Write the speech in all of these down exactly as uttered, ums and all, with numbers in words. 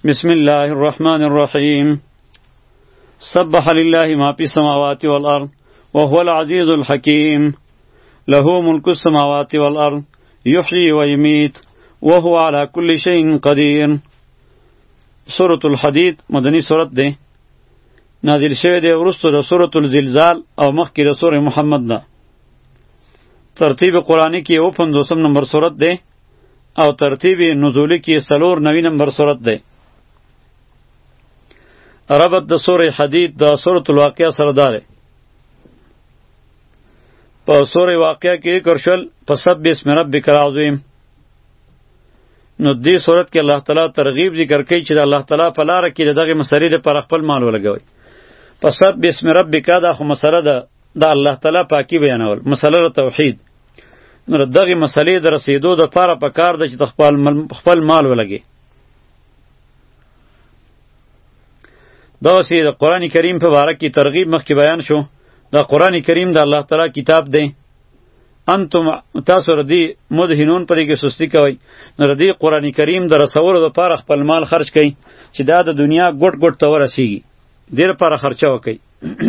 بسم الله الرحمن الرحيم سبح لله ما في السماوات والأرض وهو العزيز الحكيم له ملك السماوات والأرض يحيي ويميت وهو على كل شيء قدير. سورة الحديد مدنی سورت ده، نازل شوی ده ورستو ده سورة الزلزال او مخکی ده سورة محمد ده. ترتیب قرآنی کی او پندوسم نمبر سورت ده او ترتیب نزولی کی سلور نوی نمبر سورت ده. ربط د سورة حدید د سورة الواقعه سره داره. په سورة واقعه کې ذکر شول فسبح اسم ربک العظیم. نو دې صورت کې الله تعالی ترغیب ذکر کوي چې د الله تعالی په لار کې دغه مسلې لپاره خپل مال ولګوي. فسبح اسم ربک دا خو مسله ده د الله تعالی پاکي بیانول، مسله توحید. نو دغه مسلې د رسیدو د لپاره په کار ده چې خپل خپل مال ولګي. دا سی د قرآن کریم په باره کې ترغیب مخکې بیان شو. دا قرآن کریم د الله تعالی کتاب دی. انتم تاسو ردی مدهنون پدې کې سستی کوي. نو ردی قرآن کریم د رسولو لپاره خپل مال خرج کړئ چې دا د دنیا ګټ ګټ ته ورسیږي. ډېر لپاره خرچه وکړئ.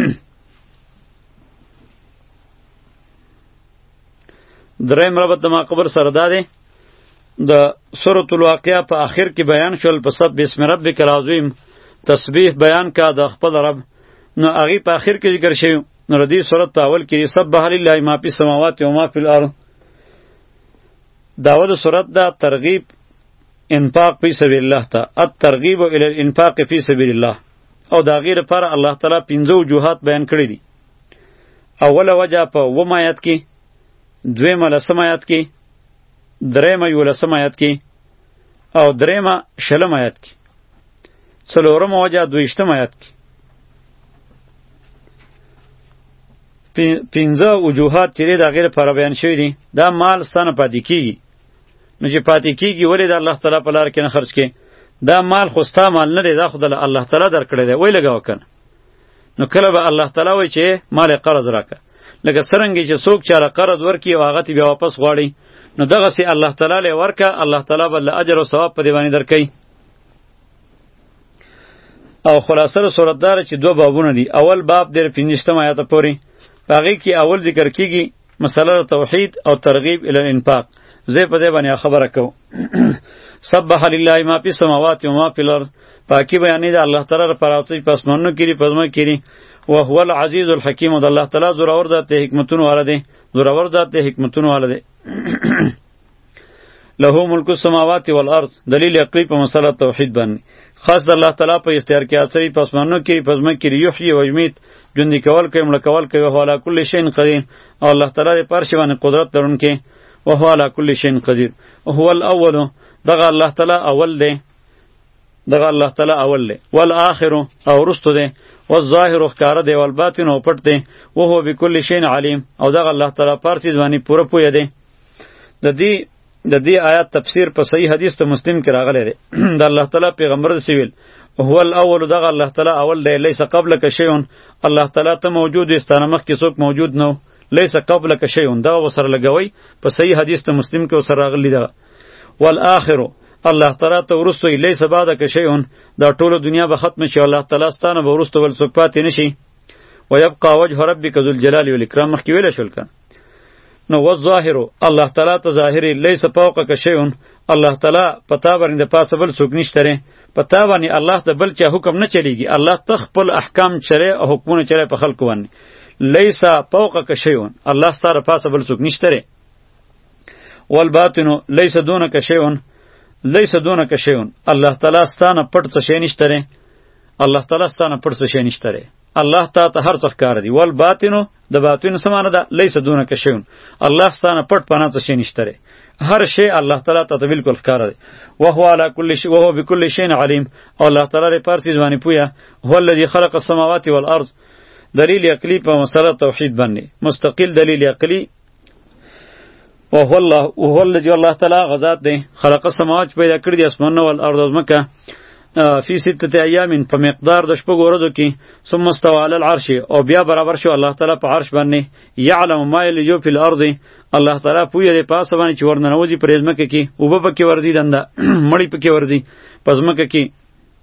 دریم ربط د ماقبر سره دا دی. د سورة الواقعه په آخر کې بیان شول فسبح اسم ربک العظیم، تسبیح بیان کا د خپل رب. نو هغې په آخر کې ذکر شوی. نو ردی صورت په اول کې سبح لله ما فی السماوات و ما فی الارض. داود صورت دا ترغیب انفاق فی سبیل الله ته، الترغیب الی الانفاق فی سبیل الله. او دا غیر پر الله تعالی پنځه وجوهات بیان کړی دي. اوله وجه په اووم آیت کې، دویمه لسم آیت کې، دریمه یولسم آیت کې او دریمه شلم آیت کې، څلورمه وجه دویشتم آیت کې. پنځه وجوهات چې د هغې لپاره بیان شوي دي. دا مال ستانه پاتې کیږي. نو چې پاتې کیږي ولې د الله تعالی په لار کې نه خرج کړې؟ دا مال خو ستا مال نه دی، دا خو د الله تعالی درکړی دی، وی لګوه که نه. نو کله به الله تعالی وایي چې مال قرض راکړه. لکه څرنګه چې څوک چاله قرض ورکړي او هغه ته بیا واپس غواړي، نو دغسې الله تعالی له ورکړه، الله تعالی به له اجر او ثواب په دې باندې درکوي. او خلاصه صورت داره چې دوه بابونه دي. اول باب دی پنځوستم آیاته پورې، په هغې کې اول ذکر کیږي مسله توحید او ترغیب الی الانفاق. زه په دې باندې خبره کوم. سبح لله ما فی السماوات و ما فی الارض. پاکی بیانې د الله تعالی لپاره چې په اسمانونو کې دي، په ځمکه کې دي. وهو العزیز الحکیم. د الله تعالی زورور ذات دی، حکمتونو والا دی. زورور ذات دی، حکمتونو والا دی. له ملک السماوات والارض. دلیل عقلی په مسله توحید باندې. خاص د الله تعالی په اختیار کې اثرې په اسمانونو کې په ځمکه کې یحیی و یمیت، ژوندي کول کوي، مړه کول کوي. وهو علی کل شیء قدیر. او الله تعالی د پر شی باندې قدرت لرونکی. وهو علی کل شیء قدیر. هو الاول. دغه الله تعالی اول دی. دغه الله تعالی اول دی. والآخر او رستو دی. والظاهر ښکاره دی. والباطن او پټ دی. وهو بكل شیء علیم. او دغه الله تعالی پر چیز باندې پوره پوهه دی. د دې د دې آیات تفسیر په صحیح حدیث ته مسلم کې راغلی دی. د الله تعالی پیغمبر داسې ویل هو الاول. دغه الله تعالی اول دی. لیس قبلک شیء. الله تعالی ته موجود دی، ستانه مخکې څوک موجود نه و. لیس قبلک شیء دغه ورسره لګوئ، په صحیح حدیث ته مسلم کې ورسره راغلی دی. والآخر الله تعالی ته وروسته لیس بعدک شیء. دا ټوله دنیا به ختم شي، الله تعالی ستانه به وروسته بل څوک پاتې نه شي. ویبقى وجه ربک ذو الجلال والاکرام. مخکې ویلی شول که نو والظاهر الله تعالی ته ظاهری لیس فوقک شیء. الله تعالی پتا باندې د پاسه بل څوک نشته ری. پتا باندې الله ته بل چا حکم نه چلیږي. الله تخپل احکام چره او حکمونه چره په خلق باندې. لیس فوقک شیء. الله ستاره پاسه بل څوک نشته ری. والباطن لیس دونک شیء. لیس دونک شیء. الله تعالی ستانه پټ څه شی نشته ری. الله تعالی ستانه پټ څه شی نشته ری. الله تعالی ته هر څه ښکار دی. والباطن د باطن سمانه ده لیس دونک شیء. الله ستانه پټ پناه څه شی نشته ری. هر شی الله تعالی ته بالکل ښکار دی. وهو علی کل شیء وهو بكل شیء علیم. او الله تعالی پر چیز باندې پوهه. هو الذی خلق السماوات والارض. دلیل عقلی په مسله توحید باندې مستقل دلیل عقلی. وهو الله وهو الذی الله تعالی غزاد دی خلق السماوات پیدا کړی د اسمانونو او الارض ازمکه فی سته ایام په مقدار د شپږ ورځو کې. ثم استوى علی العرش. او بیا برابر شو الله تعالی په عرش باندې. یعلم ما یلج فی الارض. الله تعالی پوهه دی په اسه باندې چې ورننوځي پر ځمکه کې، اوبه پکې ورځي، دنده مړی پکې ورځي په ځمکه کې.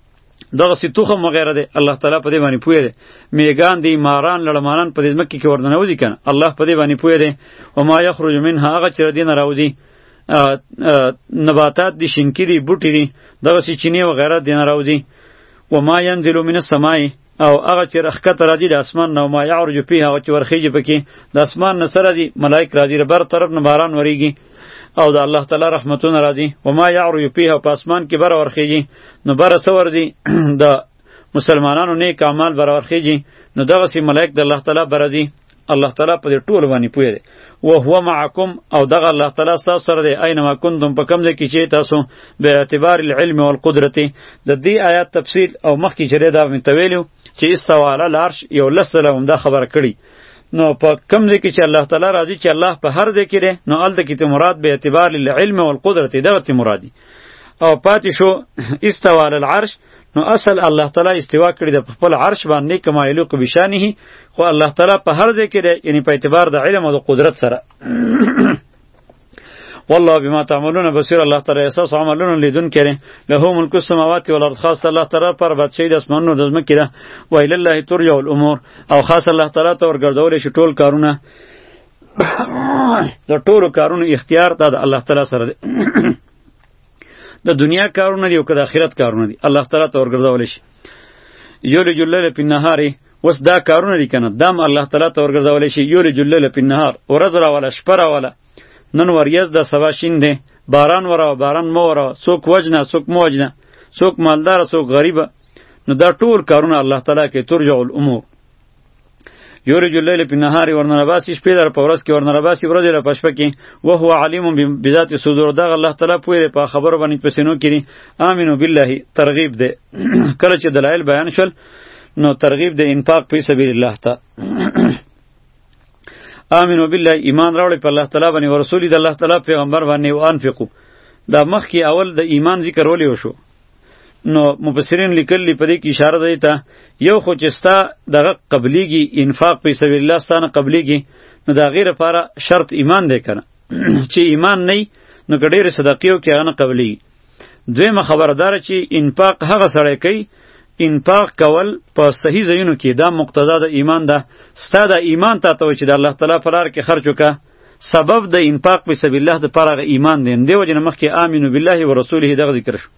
دغه سی توخم وغیرہ دی الله تعالی په دې باندې پوهه دی میګان دی ماران لړمانان په دې مکه کې ورننوځي کنه الله په دې باندې پوهه دی او ما یخرج منها هغه چې دین راوځي نباتات دی شینکی دی بوټی دی دغه سی چینی وغیرہ دین راوځي و ما ينزل من السماء او هغه چې رخکت راځي د اسمان نو ما یعرج فيه هغه چې ورخیږي پکې د اسمان نه سره دي ملائک راځي بر طرف نه باران وریږي او د الله تعالی رحمتونه راځي و ما یعرج فيه په اسمان کې بر ورخیږي نو بر سور دي د مسلمانانو نیک اعمال بر ورخیږي نو دغه سي ملائک د الله تعالی برازي الله تعالی په دې ټول باندې پوهه دی او هو معکم او دغه الله تعالی تاسو سره دی اينما کنتم په کوم ځای کې چې تاسو به اعتبار العلم والقدرت د دې آیات تفصیل او مخکې چره دا متویلو چې استواله العرش یو لسله هم دا خبره کړي نو په کوم ځای کې چې الله تعالی راضي چې الله په هر ځای کې دی نو الته کې ته مراد به اعتبار العلم والقدرت دغه ته مرادي او پاتې شو استواله العرش نو اصل الله تعالی استوا کړی د خپل عرش باندې کما یلوق بشانه خو الله تعالی په هر ځای کې دی یعنی په اعتبار د علم او د قدرت سره والله بما تعملون بصیر الله تعالی اساس عملونه لیدون کړي له ملک السماوات والارض خاص الله تعالی پر بادشاہي د اسمانونو د ځمکې ده و الی الله ترجع الامور او خاص الله تعالی ته ورګرځول شي ټول کارونه د ټول کارونو اختیار د الله تعالی سره دی د دنیا کارونه دی او که د آخرت کارونه دی الله تعالی ته ورګرځول شي یولج الليل فی النهار وس دا کارونه دی کنه دام الله تعالی ته ورګرځول شي یولج الليل فی النهار ورځ را ولا شپه را ولا نن وریځ د سبا شین دی باران ورا باران مو ورا څوک وجنه څوک مو وجنه څوک مالدار څوک غریب نو دا ټول کارونه الله تعالی کې ترجع الامور یورج الليل فی النهار ورنرباسی شپې در په ورځ کې ورنرباسی ورځ را پښپ کې او هو علیم بذات صدور دا الله تعالی پوهه په خبر باندې پسینو کړي امنو بالله ترغیب ده کله چې دلایل بیان شول نو ترغیب ده انفاق په سبیل الله ته امنو بالله ایمان راوړی په الله تعالی باندې او رسول د الله تعالی پیغمبر باندې او انفقو دا مخ کې اول د ایمان ذکر ولې وشو نو مفسرین لیکلی په دې کې اشاره ده ته یو خو چې ستا دغه قبلیږي انفاق په سبیل الله ستانه قبلیږي نو دا غیر لپاره شرط ایمان دی کنه چې ایمان نه نو ګډېره صدقېو کې هغه نه قبلیږي دویمه خبردار چې انفاق هغه سړی کوي انفاق کول په صحیح ځایونو کې دا مقتضا د ایمان ده ستا د ایمان ته ته چې د الله تعالی په لار کې خرج وکړه سبب د انفاق په سبیل الله د پاره ایمان دی دی وجه مخکې امنو بالله و رسوله دغه ذکر شو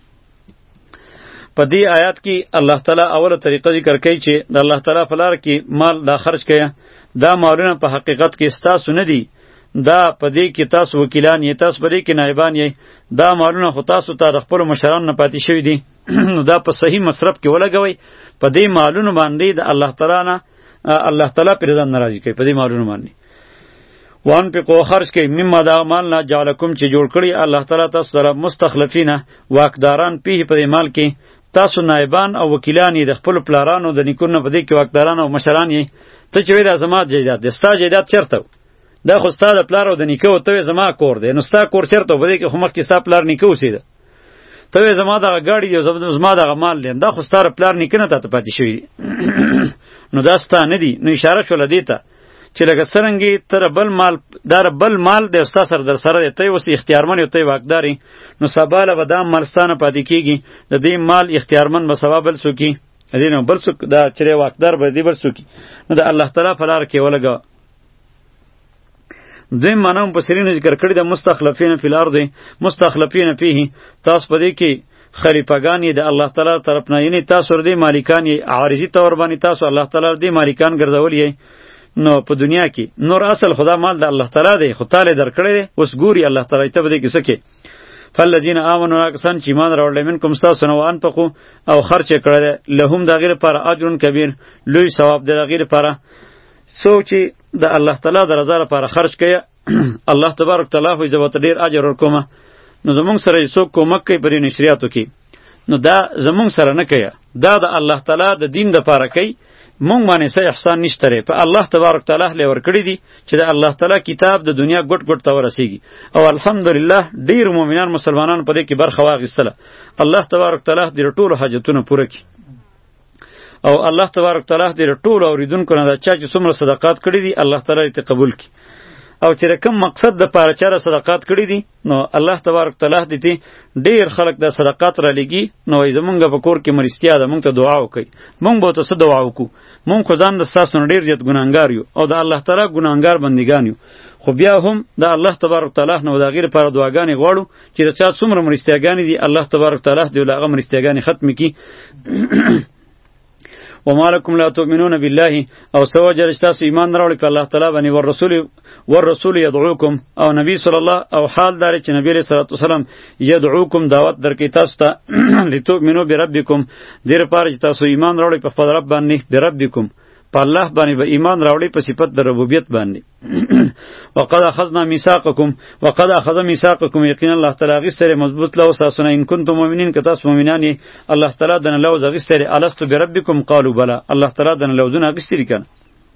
په دې آیات کې الله تعالی اوله طریقه ذکر کوي چې د الله تعالی په لار کې مال دا خرج کړه دا مالونه په حقیقت کې ستاسو نه دي دا په دې کې تاسو وکیلان یې تاسو په دې کې نایبان یې دا مالونه خو تاسو ته د خپل مشران نه پاتې شوي دي نو دا په صحیح مصرف کې ولګوئ په دې مالونو باندې د الله تعالی نه الله تعالی پر ځان ناراضي کوي په دې مالونو باندې وان په کو خرج کوي مما دا مال نه جعلکم چې جوړ کړی الله تعالی تاسو سره مستخلفین واکداران په دې مال کې تاسو نایبان او وکیلان یې د خپل پلارانو د نیکونو په دې کې واکداران او مشران یې ته چې وې د زمات جیدات د ستا جیدات چرته دا خو ستا د پلار او د نیکه او ته زما کور دی نو ستا کور چرته په دې کې خو مخکې ستا پلار نیکه اوسېده ته وې زما دغه ګاډي دی زما دغه مال دی دا خو ستا پلار نیکه نه ته پاتې شوی نو دا ستا نه دی نو اشاره شوله دې ته چې لکه څرنګې تر بل مال دار بل مال د ستا سره در سره دی ته اوس اختیارمن یو ته واکداري نو سباله به دا مالستانه پاتې کیږي د دې مال اختیارمن به سبا بل څوکي دې نو بل څوک دا چې واکدار به دې بل څوکي نو د الله تعالی په لار کې ولګا دوی مانم په سرینو ذکر کړی د مستخلفین فی الارض مستخلفین فیه تاسو په دې کې خلیفګان یې د الله تعالی طرف نه یعنی تاسو ور دي مالکان یې عارضی تور باندې تاسو الله تعالی دې مالکان ګرځول یې نو په دنیا کې نور اصل خدا مال د الله تعالی دی خو تعالی درکړی دی اوس ګوري الله تعالی ته بده کې سکه فالذین آمنوا کسان چې ایمان راوړل منکم تاسو نو انفقوا او خرچ کړل لهم د غیر پر اجر کبیر لوی ثواب د غیر پر سوچ د الله تعالی د رضا لپاره خرج کړي الله تبارک تعالی خو زبط ډیر اجر ورکومه نو زمونږ سره څوک کومک کوي پر نشریاتو کې نو دا زمونږ سره نه کوي دا د الله تعالی د دین د لپاره کوي مونږ باندې څه احسان نشته ری په الله تبارک تعالی له ورکړی دي چې د الله تعالی کتاب د دنیا ګټ ګټ ته ورسیږي او الحمدلله ډیر مؤمنان مسلمانان په دې کې برخه واخیستله الله تبارک تعالی دې ټول حاجتونه پوره کړي او الله تبارک تعالی دې ټول اوریدونکو نه دا چا چې څومره صدقات کړی دي الله تعالی دې قبول کړي او چې کوم مقصد د پاره چاره صدقات کړی دي نو الله تبارک تعالی دې ډیر خلک د صدقات را لګي نو زمونږ په کور کې مرستیا ده مونږ ته دعا وکړي مونږ به تاسو دعا وکړو مونږ خو ځان د تاسو ډیر زیات ګناهګار یو او د الله تعالی ګناهګار بندگان یو خو بیا هم د الله تبارک تعالی نو د غیر لپاره دعاګانې غواړو چې د چا څومره مرستیاګانې دي الله تبارک تعالی دې هغه مرستیاګانې ختم کړي وما لكم لا تؤمنون بالله او سو جرشتاس ایمان راوړي په الله تعالی باندې ور رسول ور رسول يدعوكم او نبی صلی الله او حال دار چې نبی رسول الله صلی الله يدعوكم دعوت درکې تاسو ته لتؤمنوا بربکم دیر پاره چې تاسو ایمان راوړي په خپل رب باندې بربکم په الله باندې به ایمان راوړي په صفت د ربوبیت باندې وقد اخذنا ميثاقكم وقد اخذ ميثاقكم یقینا الله تعالی غسر مضبوط له اساسونه ان کنتم مؤمنین که تاسو مؤمنان یې الله تعالی دنه لو غسر الست بربکم قالوا بلا الله تعالی دنه لوزونه غسر کړه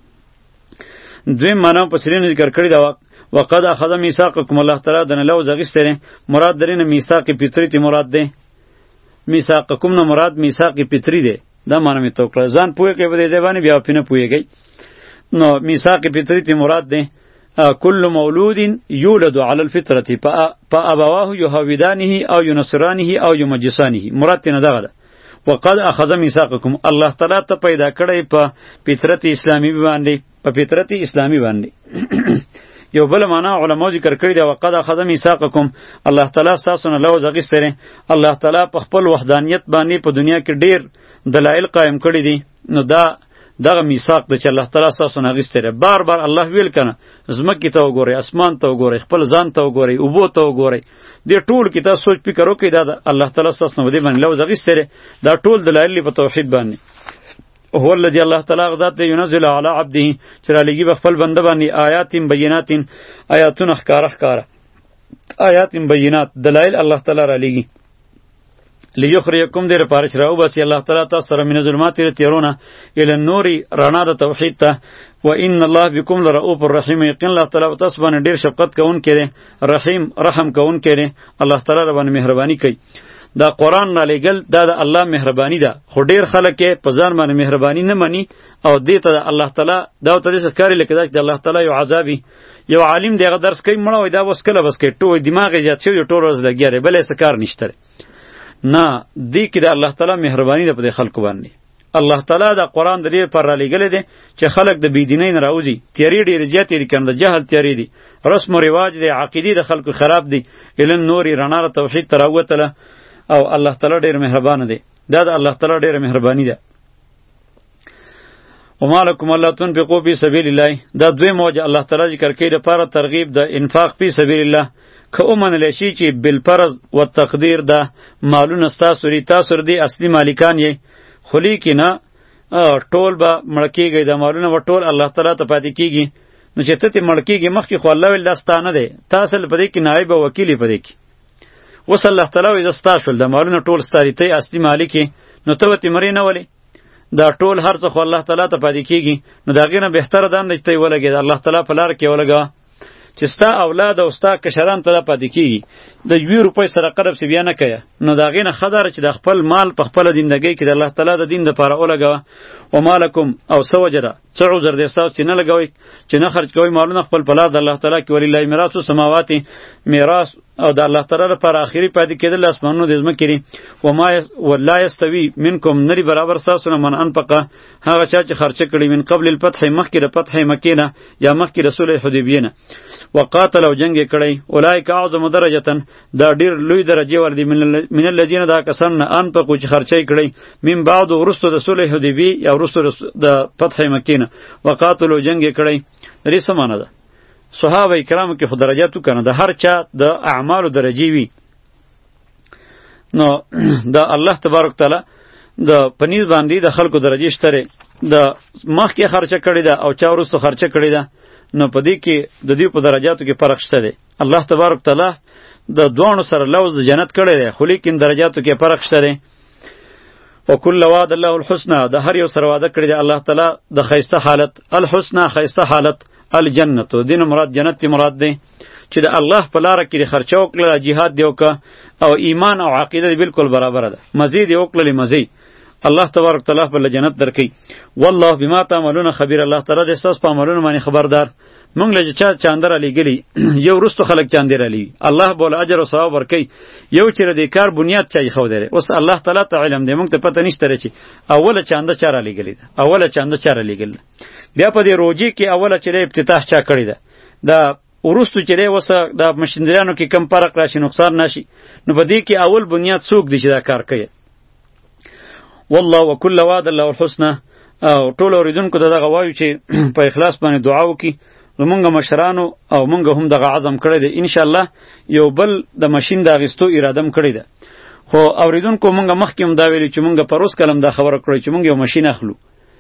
دوی معنا په سرین ذکر کړی دا وقد اخذ ميثاقكم الله تعالی دنه لو غسر مراد درینه میثاق فطری تی مراد ده میثاقکم نه مراد میثاق فطری ده دا معنی می تو کړه ځان پوهه کې به دې ځبانی بیا پینه پوهیږي نو میثاق فطری تی مراد ده کل مولود یولد علی الفطرة فابواه یهودانه او ینصرانه او یمجسانه مراد نه دغه ده وقد اخذ میثاقکم الله تعالی ته پیدا کړی په فطرت اسلامی باندې په فطرت اسلامی باندې یو بل معنا علماء ذکر کړی دی وقد اخذ میثاقکم الله تعالی تاسو نه لوز غیستره الله تعالی په خپل وحدانیت باندې په دنیا کې ډیر دلایل قائم کړی دي نو دا دغه میثاق د چې الله تعالی تاسو نه غیستره بار بار الله ویل کنه زمکه ته وګورئ اسمان ته وګورئ خپل ځان ته وګورئ او بو ته وګورئ دې ټول کې تاسو سوچ فکر وکړئ دا الله تعالی تاسو نه ودی باندې لوز غیستره دا ټول دلایل په توحید باندې هو الذي الله تعالی غذات ينزل على عبده چې را لګي خپل بنده باندې آیات بینات آیاتونه ښکارا ښکارا آیات بینات دلایل الله تعالی را لګي لیخرجکم دیر پارش راو بسی الله تعالی تاسو سره من ظلمات تیرونه الی النور رڼا د توحید ته و ان الله بكم لرؤوف الرحیم یقین الله تعالی تاسو باندې ډیر شفقت کوونکی دی رحیم رحم کوونکی دی الله تعالی باندې مهرباني کوي دا قرآن را لګل دا د الله مهرباني ده خو ډیر خلک په ځان باندې مهرباني نه مني او دې ته الله تعالی دا ته څه کاری لکه دا چې الله تعالی یو عذابي یو عالم دغه درس کوي مړ وای دا وس کله بس کوي ټول دماغ یې شوی ټول ورځ لګیاره بلې څه کار نشته نه دې کې د الله تعالی مهرباني ده په خلکو باندې الله تعالی دا قرآن د دې پر را لګل دي چې خلک د بيدینۍ نه راوځي تیری ډیر زیاتې دي کنه د جهل تیری دي رسم او رواج دي عقیده د خلکو خراب دي الن نور رڼا توحید تراوتله او الله تعالی ډیر مهربان دی دا د الله تعالی ډیر مهربانی ده ومالکم الله تنفقوا فی سبیل الله دا دوی موجه الله تعالی ذکر کوي د پاره ترغیب د انفاق فی سبیل الله که اومن لشي چې بالفرض و تقدیر ده مالونه تاسو ری تاسو دی اصلي مالکان یې خلی کینه ټول به مړکیږي د مالونه و ټول الله تعالی ته پاتې کیږي نو چې ته مړکیږي مخکې خو الله ول داستانه ده تاسو په دې کې نائب وکیل په دې کې وس الله تعالی وي زستا شول د مالونو ټول ستاري ته اصلي مالک نو ته وتی مری نه ولی دا ټول هر څه خو الله تعالی ته پاتې کیږي نو دا غینه بهتره ده چې ته ولګي الله تعالی په لار کې ولګا چې ستا اولاد او ستا کشران ته پاتې کیږي د یو روپۍ سره قرب سی بیا نه کوي نو دا غینه خدار چې د خپل مال په خپل زندګۍ کې د الله تعالی د دین لپاره ولګا او مالکم او سوجرا څو عذر دې تاسو چې نه لګوي چې نه خرج کوي مالونه خپل په لار د الله تعالی کې ولله میراث السماوات میراث او د الله تعالی لپاره اخیری پاتې کېدل اسمانونو د ځمکې لري و ما ولا یستوی منکم نری برابر تاسو نه من انفقه هغه چا چې خرچ کړي من قبل الفتح مخکې د فتح مکې نه یا مخکې د صلح حدیبیه نه وقاتل او جنگ کړي اولایک اعظم درجه دا ډیر لوی درجه ور دي من الذين دا کسان انفقوا چې خرچي کړي من بعد ورستو د صلح حدیبیه یا ورستو د فتح مکې نه وقاتل او جنگ کړي لري سمانه ده صحابه کرامو کې خو درجاتو کنه د هر چا د اعمالو درجی وي نو د الله تبارک تعالی د پنځ باندې د خلکو درجه شته د مخ کې خرچه کړی ده او چا ورستو خرچه کړی ده نو په دې کې د دې په درجاتو کې فرق شته دی الله تبارک تعالی د دوانو سره لوز جنت کړی دی خو لیکن درجاتو کې فرق شته دی وکل وعد الله الحسنى د هر یو سره وعده کړی دی الله تعالی د خیسته حالت الحسنى خیسته حالت الجنت دین مراد جنت مراد دی چې د الله په لار کې خرچه وکړه جهاد دی وکړه او ایمان او عقیده بالکل برابر ده مزید وکړه مزید الله تبارک تعالی بل جنت درکې. والله بما تعملون خبیر. الله تعالی د تاسو په عملونو باندې خبردار. مونږ له چا چاندر علی گلی یو رستو خلق چاندر علی الله بول اجر او ثواب ورکي. یو چې د کار بنیاد چای خو درې اوس الله تعالی ته علم دی، مونږ ته پته نشته چې اوله چاند چار علی گلی ده، اوله چاند چار علی گلی. بیا په دې روجي کې اوله چې افتتاح چا کړی ده، دا ورستو چې وسه د مشندریانو کې کم فرق راشي نقصان نشي، نو په دې کې اول بنیاد څوک دی چې دا کار کوي. والله وکل وعد الله الحسنى. او ټول اوریدونکو ته دغه وایو چې په اخلاص باندې دعا وکړي. زمونږ مشرانو او مونږ هم دغه عزم کړی دی، ان شاء الله یو بل د ماشین د اغیستو اراده م کړی ده. خو اوریدونکو مونږ مخکې هم دا ویلي چې مونږ پروس کلم دا خبره کړی چې مونږ یو ماشین اخلو.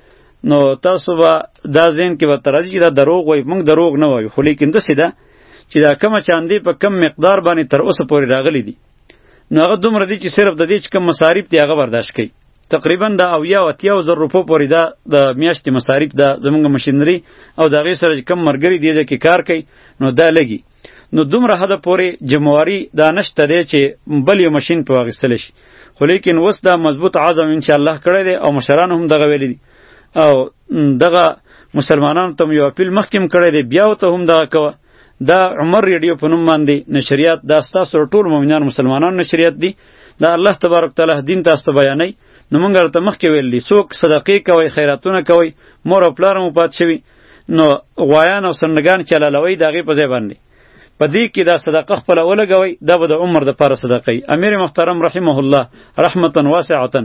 نو تاسو به دا ذهن کې به ترځي چې دا دروغ وایي، مونږ دروغ نه وایو، خو لیکن داسې ده چې دا کمه چاندې په کم مقدار باندې تر اوسه پورې راغلی دي، نو هغه دومره دي چې صرف د دې چې کم مصارف دي هغه برداشت کوي. تقریبا د اویا او اتیا زر روپو پورې دا د میاشتې مصارف ده زمونږ ماشینري او د هغې سره چې کم ملګري دې ځای کې کار کوي نو دا لګي. نو دومره حده پورې جمواري دا نشته دی چې بل یو ماشین په واخیستلی شي. خو لیکن اوس دا مضبوط عزم انشاءالله کړی دی او مشرانو هم دغه ویلی دي او دغه مسلمانانو ته یو اپیل مخکې هم کړی دی، بیا ورته هم دغه کوه. دا عمر ریډیو په نوم باندې نشریات دا ستاسو ټول مؤمنان مسلمانانو نشریات دي، دا الله تبارک تعالی دین تاسو ته بیانوي. نو مونږ ورته مخکې ویلي څوک صدقې کوئ خیراتونه کوئ، مور او پلار مو پات شوي، نو غوایان او سرنګان چې حلالوئ د هغې په ځای باندې په دې کې دا صدقه خپله ولګوئ، دا به د عمر دپاره صدقه وي. امیر محترم رحمه الله رحمتا واسعتا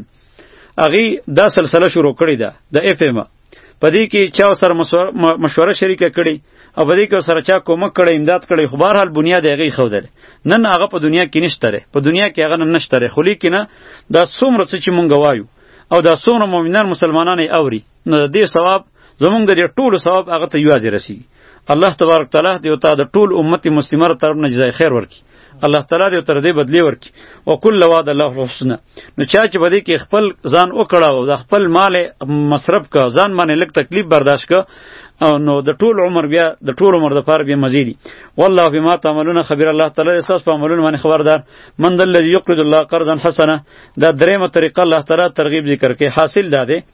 هغې دا سلسله شروع کړې ده د اف ایمه، په دې کې چا سره مشوره شریکه کړې او په دې کې سره چا کومک کړی امداد کړی، خو بهرحال بنیاد هغې ښودلی. نن هغه په دنیا کې نشته دی، په دنیا کې هغه نن نشته دی، خو لیکنه دا څومره څه چې مونږ وایو او دا څومره مؤمنان مسلمانان یې اوري، نو د دې ثواب زمونږ د دې ټولو ثواب هغه ته یوازې رسیږي. الله تبارک تعالی دې ورته د ټول امت مسلمه طرف نه جزای خیر ورکړي، الله تعالی دې تر دې بدلی ورکړي. وکل وعد الله الحسنى. نو چا چې بده کې خپل ځان وکړاو، د خپل مال مصرف کا، ځان باندې لږ تکلیف برداشت کا، او نو د ټول عمر بیا د ټول عمر د پاره بیا مزیدي. والله بما تعملون خبیر. الله تعالی تاسو په عملونو باندې خبردار. من ذا الذي يقرض الله قرضا حسنا. دا دریمه طریقه الله تعالی ترغیب ذکر کوي. حاصل دا دی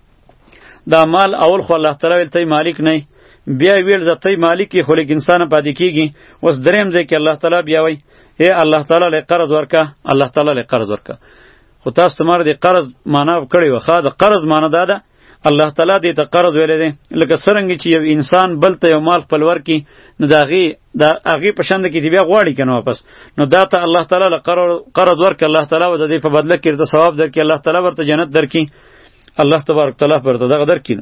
دا مال اول خو الله تعالی ولته مالک نه، بیا ویل زته مالک خو لیک انسان پاتې کیږي. اوس دریم ځای کې الله تعالی بیا وای اے الله تعالی له قرض ورکا، الله تعالی له قرض ورکا. خو تاسو تمہر دی قرض معنا کړی وخا د قرض معنا دا ده الله تعالی دې ته قرض ویلې دی، لکه څرنګه چې یو انسان بل ته یو مال خپل ورکي نو دا غي دا هغه په شان کې دی بیا غواړي کنه واپس، نو دا ته الله تعالی له قرض ورکړي، الله تعالی و دې په بدله کې د ثواب درکې، الله تعالی ورته جنت درکې، الله تبارک تعالی ورته دغه درکې.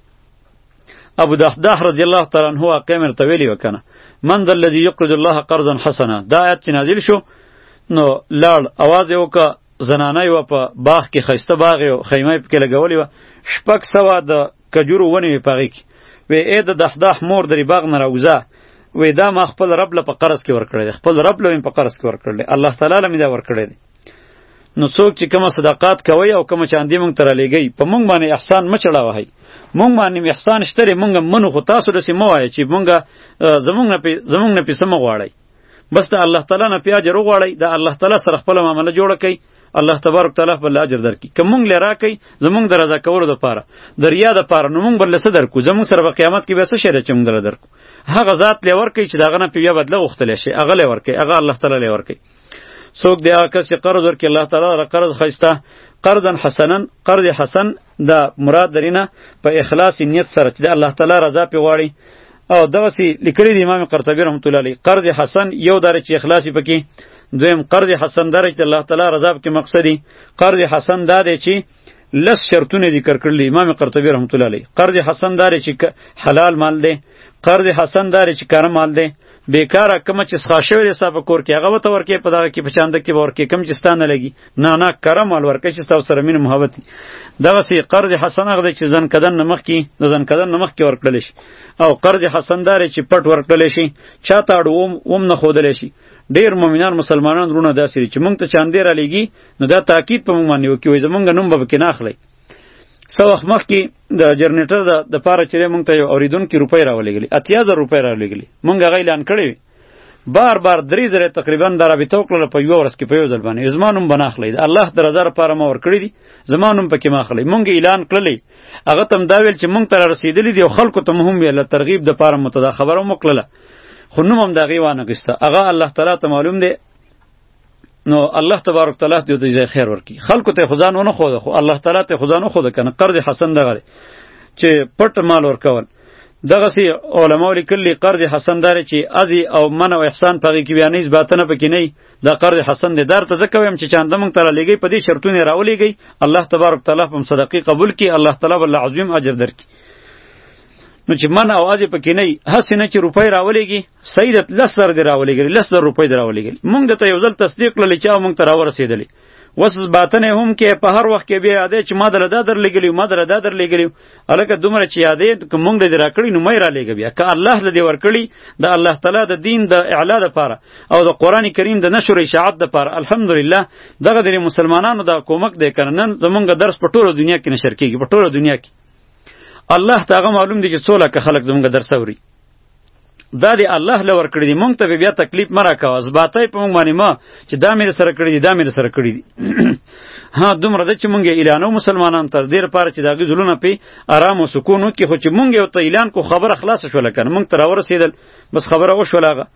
ابو دحداح رضی الله تعالی عنہ واقع مرته ویلی وکنه من ذا الذي يقرض الله قرضا حسنا. دا آیت چې نازل شو نو لاړ اواز یې وکړه، زنانه یو په باغ کې خسته باغ یو خیمه پکې لګولې و، شپږ سوه د کجورو ونې وې په هغې کې. وی ای د دحداح مور درې باغ نه راوځه، وی دا ما خپل رب له په قرض کې ورکړی دی، خپل رب له مې په قرض کې ورکړی دی، الله تعالی له مې دا ورکړی دی. نو څوک چې کومه صدقات کوي او کومه چاندې مونږ ته رالیږئ، په مونږ باندې احسان مه چړاوهئ. مونږ باندې احسان شته دی، مونږ منو، خو تاسو داسې مه وایئ چې مونږ زمونږ نه زمونږ نه پیسه مه غواړئ، بس د الله تعالی نه پې اجر وغواړئ، د الله تعالی سره خپله معامله جوړه کئ، الله تبارک تعالی بل اجر درکړي. که مونږ لرا کوي زمونږ د رضا کولو دپاره د ریا دپاره، نو مونږ بل څه درکو، زمونږ سره په قیامت کې بیا څه شی دی چې مونږ دله درکو؟ هغه ذات لی ورکوي چې د هغه نه پې بیا بدله غوښتلی شي، هغه لی ورکوي، هغه الله تعالی لی ورکوي. څوک دی هغه کس چې قرض ورکړي الله تعالی را قرض ښایسته، قرضا حسنا، قرض حسن دا مراد درینه په اخلاص نیت سره چې د الله تعالی رضا پې غواړي. او دغسې لیکلي دی امام قرطبي رحمت الله علیه، قرض حسن یو داره چې اخلاص پکې، دویم قرض حسن داره چې الله تعالی رضا پکې مقصدی. قرض حسن دا دی چې لس شرطونه ذکر کړل امام قرطبي رحمت الله علیه. قرض حسن داره چې حلال مال دی، قرض حسن داره چې کار مال دی، بیکاره کوم چې ښه شوی دی ستا په کور کې هغه به ته ورکې، په دغه کې په چانده کې به ورکې، کوم چې ستا نه لګي نه نه کره مال ورکړه چې ستا سره مینه محبت وي. دغسې قرض حسن هغه دی چې ځن کدن نه مخکې د ځن کدن نه مخکې ورکړلی شي، او قرض حسن دا دی چې پټ ورکړلی شي، چا ته اړ وم نه ښودلی شي. ډېر مؤمنان مسلمانان وروڼه داسې دي چې مونږ ته چاندې رالیږي نو دا تاکید په مونږ باندې وکړي، وایي زمونږ نوم به پکې نه اخلئ. څه وخت مخکې د جرنیټر د پاره چې مونږ ته یو اورېدونکي روپۍ راولېږلي، اتیا زره روپۍ راولېږلي، مونږ هغه اعلان کړی وي، بار بار درې زره تقریبا دا رابطه وکړله په یوه ورځ کې په یو ځل باندې زما نوم به نه اخلئ د الله د رضا لپاره ما ورکړي دي زما نوم پکې مه اخلئ مونږ اعلان کړلی هغه ته هم دا ویل چې مونږ ته رارسېدلي دي او خلکو ته مو هم ویله ترغیب دپاره مو ته دا خبره هم وکړله خو نوم هم د هغې وانخېسته هغه الله تعالی ته معلوم دی نو الله تبارک تعالی دې ته جزای خیر ورکړي خلکو ته خو ځان ونه ښوده خو الله تعالی ته خو ځان وښوده که نه قرض حسن دغه دی چې پټ مال ورکول دغسې علماء لیکلي قرض حسن دا دی چې ازي او من او احسان په هغې کې بیا نه اثباتونه پکې نه وي دا قرض حسن دی دا درته ځکه وایم چې چانده موږ ته رالیږئ په دې شرطونه یې راولېږئ الله تبارک تعالی په هم صدقې قبول کړي الله تعالی به عظیم اجر درکړي نو چې من او ازي پکې نه وي هسې نه چې روپۍ راولېږي صحیح ده لس زره دې راولېږلي لس زره روپۍ دې راولېږلي موږ درته یو ځل تصدیق کړلې چې موږ ته راورسېدلې وس باطنه هم کې په هر وخت کې بیا یادې چې ما دله دا درلېږلي ما دله دا درلېږلي هلکه دومره چې یادې که موږ دې راکړي نو مې رالېږه بیا که الله له دې ورکړي د الله تعالی د دین د اعلا دپاره او د قرآن کریم د نشر اشاعت دپاره الحمدلله دغه د مسلمانانو دا کومک دی که نن زمونږ درس په ټوله دنیا کې نشر کېږي په ټوله دنیا کې الله ته هغه معلوم دی چې څو لکه خلک زمونږ درس اوري دا دی الله له ورکړي دي مونږ ته بیا تکلیف مه راکوه ازباتی په مونږ باندې ما چې دا مې سره کړي دي دا مې سره کړي دي ها دومره ده چې مونږ اعلانو مسلمانانو ته دې لپاره چې د هغې زړونه پې ارام و سکون وکړي خو چې مونږ یو ته اعلان کو خبره خلاصه شوله که نه مونږ ته راورسېدل بس خبره وشوله هغه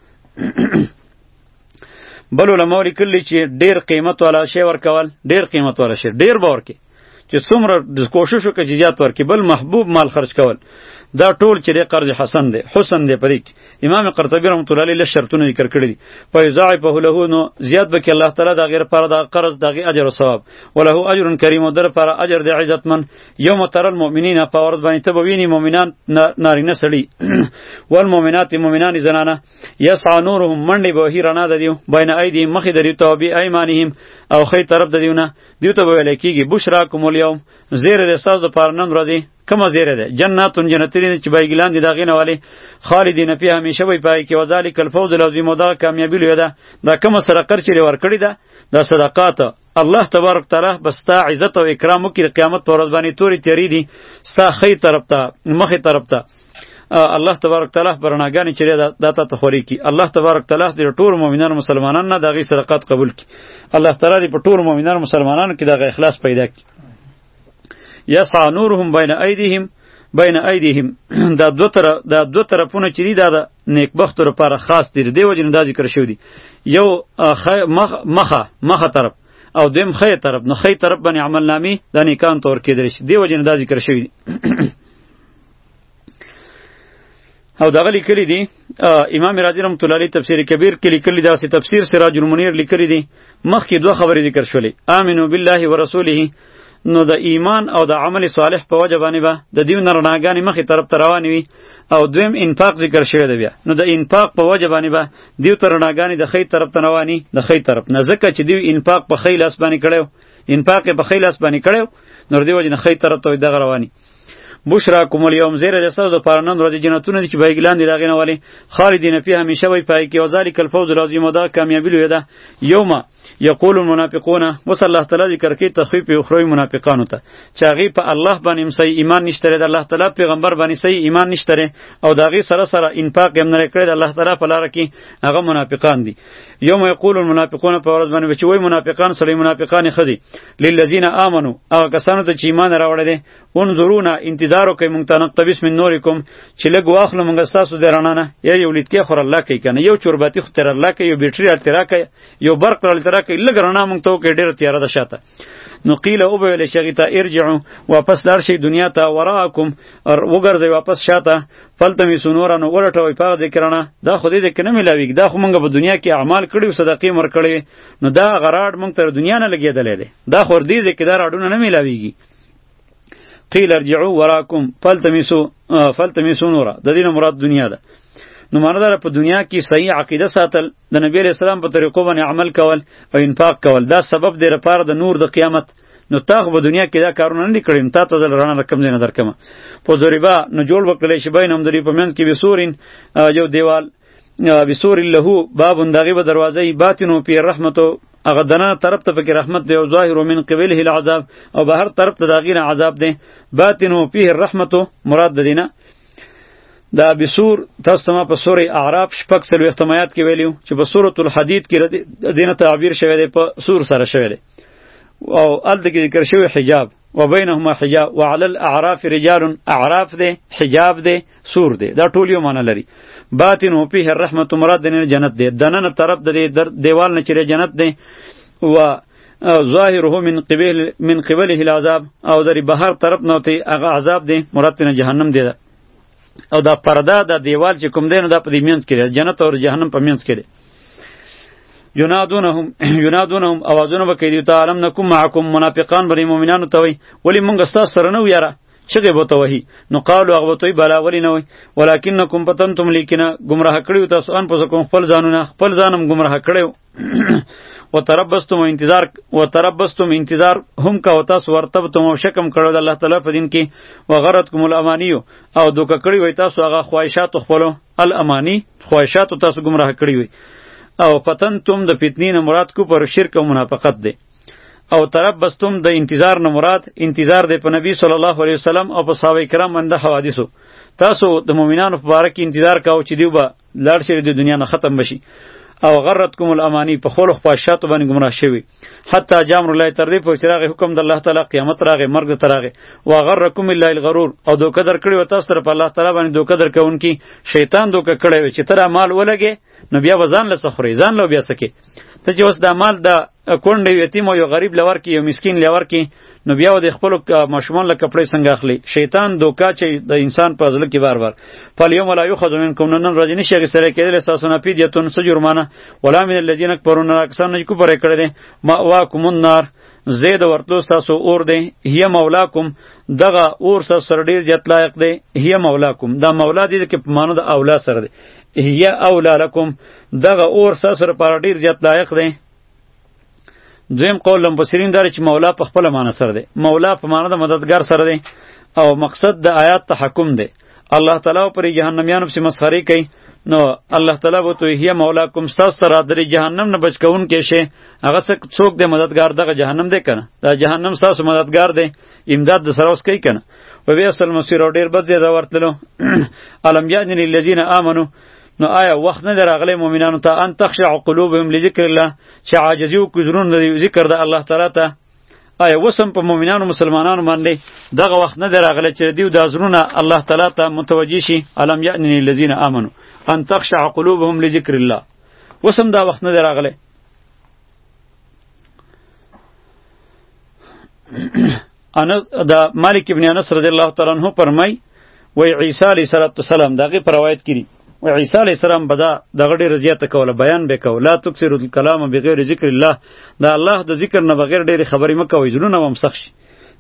بل علماو لیکلي چې ډېر قیمت والا شی ورکول ډېر قیمت والا شی ډېر به ورکړي چې څومره کوشش وکړي چې زیات ورکړي بل محبوب مال خرج کول دا ټول چې دی قرض حسن دی حسن دی پدې کې امام قرطبي رحمت الله علیه له شرطونه ذکر کړی دي فیضاعفه له نو زیات بکې الله تعالی دا غیر پر دا قرض دا غي اجر او ثواب وله اجر کریم در پر اجر دی عزتمن یوم تر المؤمنین په ورځ باندې ته ویني مؤمنان نارینه سړي والمؤمنات مؤمنان زنانه یسعى نورهم منډي به هیرانه د دیو بین ایدی مخې د دیو توبې ایمانهم او خې طرف د دیونه دیو ته ویل کېږي بشراکم اليوم زیر د استاد پر نن ورځې کما زیره ده جناتون جنتین چې بایګلان دي داغینه والی خالدین فیها همیشه وي پای کې وذالک الفوز العظیم دا کامیابی لوی ده دا کوم سره قرچ لري ورکړی ده دا صدقات الله تبارک تعالی بستا عزت او اکرام وکړي قیامت پر ورځ باندې توري تیری دي سا خې طرف ته مخې طرف ته الله تبارک تعالی برناګانی چې دا ته تخوري کی الله تبارک تعالی د ټول مؤمنانو مسلمانانو نه دغه صدقات قبول کی الله تعالی په ټول مؤمنانو مسلمانانو کې دغه اخلاص پیدا کی یسعى نورهم بین ایدیهم بین ایدیهم دا دو تر دا دو طرفونه چې دي دا د نیکبختو لپاره خاص دي دی وجه دا ذکر شوی دی یو مخه مخه طرف او دیم خې طرف نو خې طرف باندې عمل نامې د نیکان تور کېدل شي دی وجه دا ذکر شوی دی او دغه لیکلی دی امام رازی رحمت الله علیه تفسیر کبیر کې لیکلی دا سی تفسیر سراج المنیر لیکلی دی مخکې دوه خبرې ذکر شولې امنو بالله ورسوله نو د ایمان او د عمل صالح په وجه باندې به د دیو نرناګانی مخې طرف ته روانې وي او دویم انفاق ذکر شوی دی بیا نو د انفاق په وجه باندې به دیو ترناګانی د خې طرف ته رواني د خې طرف نه ځکه چې دیو انفاق په خې لاس باندې کړو انفاق په خې لاس باندې کړو نو دی وجه نه خې طرف ته دغه رواني بشراکم اليوم زیر د ساز د پارنن ورځې جنتونه دي چې بایګلان دي داغینه والی خالدین فیها همیشه وي پای کې وذالک الفوز العظیم دا کامیابی لوی ده یوم یقول المنافقون وصلی الله تعالی ذکر کوي تخفیف اخروی منافقانو ته چې هغه په الله باندې صحیح ایمان نشته د الله تعالی پیغمبر باندې صحیح ایمان نشته او داغي سره سره انفاق هم نه کړی د الله تعالی په لار کې هغه منافقان دي یوم یقول المنافقون په ورځ باندې چې وای منافقان سره منافقان خدي للذین آمنو هغه کسانو ته چې ایمان راوړل دي انظرونا انتظار وکئ مونږ ته نقتبس من نورکم چې لږ واخلو مونږ ستاسو د رڼا نه یا یو لیدکې خور الله کوي کنه یو چورباتی خو تر الله کوي یو بیټری الترا کوي یو برق الترا کوي لږ رڼا مونږ ته وکړي ډېره تیاره ده شاته نو قیل او به لشغیتا ارجعوا واپس لار شي دنیا ته وراکم وګرځي واپس شاته فلتمی سنور نو ولټوي په ذکرانه دا خو دې کې نه ملاویږي دا خو مونږ په دنیا کې اعمال کړیو صدقې مر کړی نو دا غراړ مونږ تر دنیا نه لګیدلې ده دا خو دې کې دا راډونه نه ملاویږي قیل ارجعوا وراکم فلتمسوا فلتمسوا نورا د دې مراد دنیا ده نو معنی دا په دنیا کې صحیح عقیده ساتل د نبی علیہ السلام په طریقو باندې عمل کول او انفاق کول دا سبب دی لپاره د نور د قیامت نو تا خو په دنیا کې دا کارونه نه کړی تا ته د رڼا رقم دی نه درکمه په ضربا نو جوړ وکړي شی بین هم درې په منځ کې وسورین یو دیوال وسور له باب دغه به دروازه باطنو پی رحمتو اغه دنه طرف ته فکر رحمت دی او ظاهر من قبله العذاب او بهر طرف ته داغینه عذاب دی باطنو فيه الرحمت مراد دینه دا بسور تاسو ته ما په سورې اعراف شپږ څلوېښتم آیات کې ویلیو چې په سورة الحدید کې دینه تعبیر شوی دی په سور سره شوی دی او هلته کې ذکر شوی حجاب وبینهما حجاب وعلى الاعراف رجال اعراف دی حجاب دی سور دی دا ټول یو معنی لري باطن او فيه الرحمت مراد دنه جنت دی دنه طرف د دیوال نه چیرې جنت دی و ظاهره من قبل من قبله العذاب او دری بهر طرف نه ته هغه عذاب دی مراد نه جهنم دی او دا پرده دا دیوال چې کوم دی نو دا په دې منځ کې دی جنت او جهنم په منځ کې دی ینادونهم ینادونهم اوازونه وکړي دی تعالی نکم معکم منافقان بری مؤمنانو ته وي ولی مونږ ستاسو سره نه یاره چغه بوته وهی نو قالو هغه بوته بلا ولی نه وي ولکنکم پتنتم لیکنا گمراه کړیو تاسو ان پس کوم خپل ځانونه خپل ځانم گمراه کړیو وتربستم انتظار وتربستم انتظار هم کا وتا ورتبتم او شکم کړو د الله تعالی په دین کې وغرتکم الامانیو او دوک کړی وای تاسو هغه خواهشات خپلو الامانی خواهشات تاسو گمراه کړی وای او فتنتم د فتنین مراد کو پر شرک او منافقت دی او تربستم د انتظار نه مراد انتظار دی په نبی صلی الله علیه وسلم او په صحابه کرام باندې حوادثو تاسو د مؤمنانو په باره کې انتظار کاوه چې دیو به لاړ شي د دنیا نه ختم بشي او غرتکم الامانی په خول خواهشات باندې گمراه شوی حتی جامر الله تر دې په چراغ حکم د الله تعالی قیامت راغی مرګ ته راغی وغرکم الا الغرور او دوکه در کړی و تاسو سره په الله تعالی باندې دوکه در کوونکی شیطان دوکه کړی و چې تر مال ولګي نو بیا وزن له سخري ځان لو بیا سکه ته چې اوس د مال د کونډې یتیم او یو غریب لور کې یو مسکین لور کې نو بیا د خپل ماشومان له کپړې څنګه اخلي شیطان دوکا چې د انسان په ځل کې بار بار فالیوم لا یؤخذ منکم نن رجنی شیخ سره کېدل اساسو نه پیډیتون سجرمانه ولا من الذین کفرون اکثر نه کو پرې کړی دي ما واکم النار زید ورتلو تاسو اور دی هي مولاکم دغه اور سره ډیر جت لایق دی هي مولاکم دا مولا دی چې په معنی د اولا سره دی هي اولا لکم دغه اور سره پر ډیر جت لایق دی دویم قول مفسرین دار چې مولا په خپل معنی سره دی مولا په معنی د مددگار سره دی او مقصد د آیات تحکم دی الله تعالی پر جهنميانو په مسخري کوي نو الله تعالی وو ته هي مولاکم ساس سره د جهنم نه بچ کون کې شي هغه څوک دی مددگار دغه جهنم دی کنه دا جهنم ساس مددگار دی امداد د سره اوس کوي کنه و بیا اصل مسیر ډیر بد زیاده ورتلو الم یاذن للذین آمنو نو آیا وخت نه دراغله مؤمنانو ته ان تخشع قلوبهم لذکر الله چې عاجزی او کزرون د ذکر د الله تعالی ته آیا وسم په مؤمنانو مسلمانانو باندې دغه وخت نه دراغله چې دیو د ازرونه الله تعالی ته متوجی شي الم یاذن للذین آمنو ان تخشع قلوبهم لذکر الله وسم دا وخت نه دراغله انا دا مالک ابن انس رضی الله تعالی عنہ فرمای و عیسی علیه السلام دغه پر روایت کړي و عیسی علیه السلام بدا دغه ډیر زیاته کوله بیان به کو لا تکثر الکلام بغیر ذکر الله دا الله د ذکر نه بغیر ډیر خبرې مکوئ زړونه ومسخ شي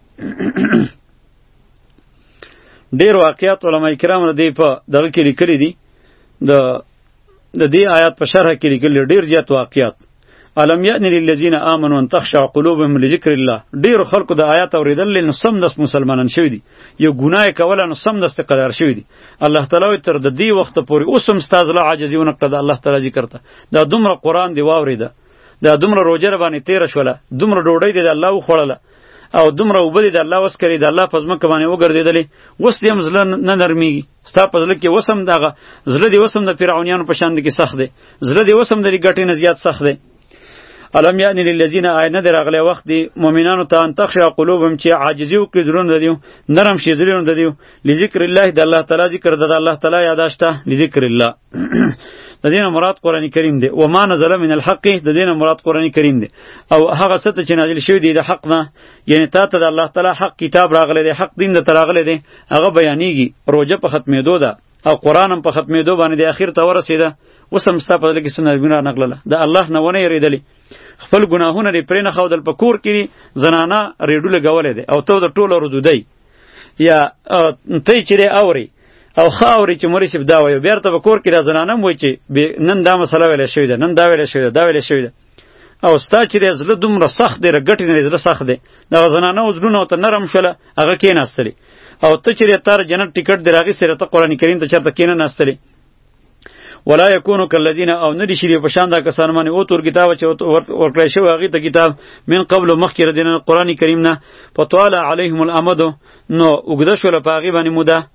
ډیر واقعیات علماء کرام ردی په دغه کې لیکلي دي د د دې آیات په شرح کې لیکلي ډیر زیات واقعیات الم یأن للذین آمنوا ان تخشع قلوبهم لذکر الله ډیر خلکو د آیات اوریدل نو سم دس مسلمانان شوی دي یو ګناه کوله نو سم دست قرار شوی دي الله تعالی تر د دې وخت پورې اوسم استاد له عاجزی ونکړه د الله تعالی ذکر ته دا دومره قران دی واوریده دا دومره روزه باندې تیر شوله دومره ډوډۍ دی الله خوړله او دومره وبدي د الله وس کړی د الله پزما کمانه وګرځیدلې وس دې مزله نه نرمیږي ستا پزله کې وسم دغه زله دی وسم د فرعونانو په شان کې سخت دی زله دی وسم د ګټې نه زیات سخت دی الم یعنی للذین آینا در اغلی وقت دی مؤمنانو ته ان تخشع قلوبهم چې عاجزی وکړي زړونه دیو نرم شي زړونه دیو لذکر الله د الله تعالی ذکر د الله تعالی یاداشته لذکر الله د دین مراد قران کریم دی و ما نزل من الحق د دین مراد قران کریم دی او هغه څه چې نازل شوی دی د حق نه یعنی تا ته د الله تعالی حق کتاب راغلی دی حق دین د تراغلی دی هغه بیانېږي روزه په ختمېدو ده او قران هم په ختمېدو باندې د اخر ته ورسېده وسم ستا په دغه کې سن ګناه نقلله د الله نه ونه یریدلی خپل ګناهونه لري پرې نه خودل په کور کې زنانه ریډو لګولې ده او ته د ټولو رودودی یا ته چې اوري او خاوري چې موري شپ دا وي بیرته په کور کې را زنانه مو چې نن دا مسله ویل شوې ده نن دا ویل شوې ده دا ویل شوې ده او ستا چې زله دومره سخت دی رګټ نه زله سخت دی دا زنانه وزرونه ته نرم شوله هغه کې ناستلی او ته چې تر جنت ټیکټ دراغي سره ته قران کریم ته چرته کې نه ناستلی ولا یکونو کالذین او ندی شری په شان دا کسان باندې او تور کتاب چې ورکړی شو هغه ته کتاب من قبل مخکره دین قران کریم نه پتواله علیهم الامد نو وګد شو له پاغي باندې موده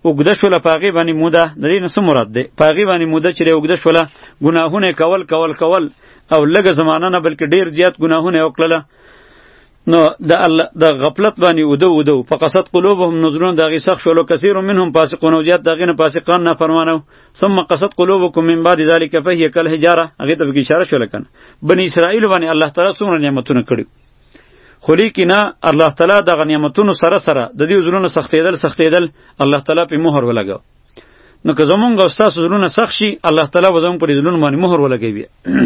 اوږده شوله په هغې باندې موده د دې نه څه مراد دی په هغې باندې موده چې دی اوږده شوله ګناهونه کول کول کول او لږه زمانه نه بلکې ډېر زیات ګناهونه یې وکړله نو د الله د غفلت باندې اوده اوده فقصد قلوبهم نظرون د هغې سخت شولو کثیر منهم فاسقون او زیات د هغې نه فاسقان نافرمانه ثم قصد قلوبکم من بعد ذلک فهی کالحجاره هغې ته پکې اشاره شوله که نه بني اسرائیلو باندې الله تعالی څومره نعمتونه کړي خو لیکن الله تعالی دغه نعمتونو سره سره د دې زړونه سختېدل سختېدل الله تعالی پې مهر ولګاو نو که زمونږ او ستاسو زړونه سخت شي الله تعالی به زمونږ پر دې زړونو باندې مهر ولګوي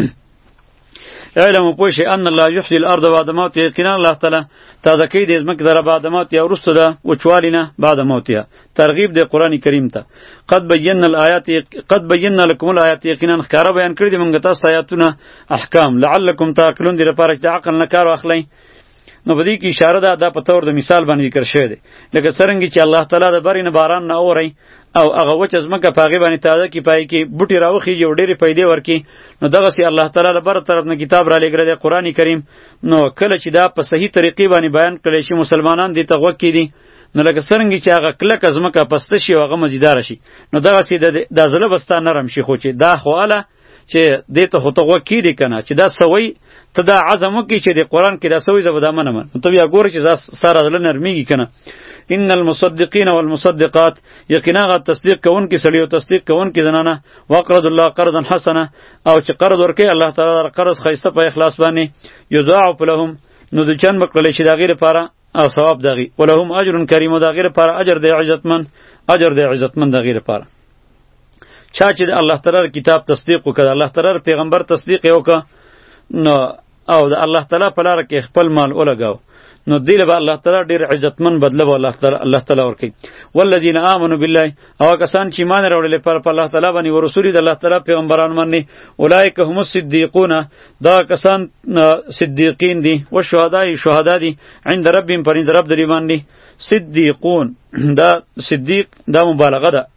علم پوه شي ان الله یحیی الارض بعد موتها یقینا الله تعالی تازه کوي د ځمکې دره بعد موتها وروسته د وچوالي نه بعد موتها ترغیب د قرآن کریم ته قد بینا الآیات قد بینا لکم الآیات یقینا ښکاره بیان کړي دي موږ تاسو ته آیاتونه احکام لعلکم تعقلون دې لپاره چې د عقل نه کار واخلئ نو په دې کې اشاره ده دا په طور د مثال باندې ذکر شوی دی لکه څرنګه چې الله تعالی د برې نه باران نه اوري او هغه وچه ځمکه په هغې باندې تازه کي پای کې بوټي راوخیږي او ډېرې پیدې ورکړي نو دغسې الله تعالی له بره طرف نه کتاب رالیږلی دی قرآن کریم نو کله چې دا په صحیح طریقې باندې بیان کړی شي مسلمانان دې ته غوږ کېږدي نو لکه څرنګه چې هغه کلکه ځمکه پسته شي او هغه مزیداره شي نو دغسې دا زړه به ستا نرم شي خو چې دا خو اله چې دې ته خو ته غوږ کېږدي که نه چې دا سوی ته دا عزم وکړي چې د قرآن کې دا سوی زه به دا منم نو ته بیا ګورې چې ستا زړه نرمېږي که نه ان المصدقین والمصدقات یقینا هغه تصدیق کوونکي سړي او تصدیق کوونکي زنانه وقرض الله قرضا حسنه او چې قرض ورکوي الله تعالی قرض ښایسته په اخلاص باندې یضاعف لهم نو د چند به کړلی شي د هغې لپاره او ثواب د هغې ولهم اجر کریم او د هغې لپاره اجر دی عزتمن اجر دی عزتمن د هغې لپاره چا چې د الله تعالی کتاب تصدیق وکړه الله تعالی پیغمبر تصدیق یې وکړه نو او د الله تعالی په لاره کې خپل مال ولګاو نو دی له الله تعالی ډیر عزتمن بدله به الله تعالی الله تعالی ورکړي والذین آمنوا بالله او کسان چې ایمان راوړل په الله تعالی باندې او رسول د الله تعالی پیغمبران باندې اولئک هم الصدیقون دا کسان صدیقین دي او شهداء شهدا دي عند ربهم پرې رب دې باندې صدیقون دا صدیق دا مبالغه ده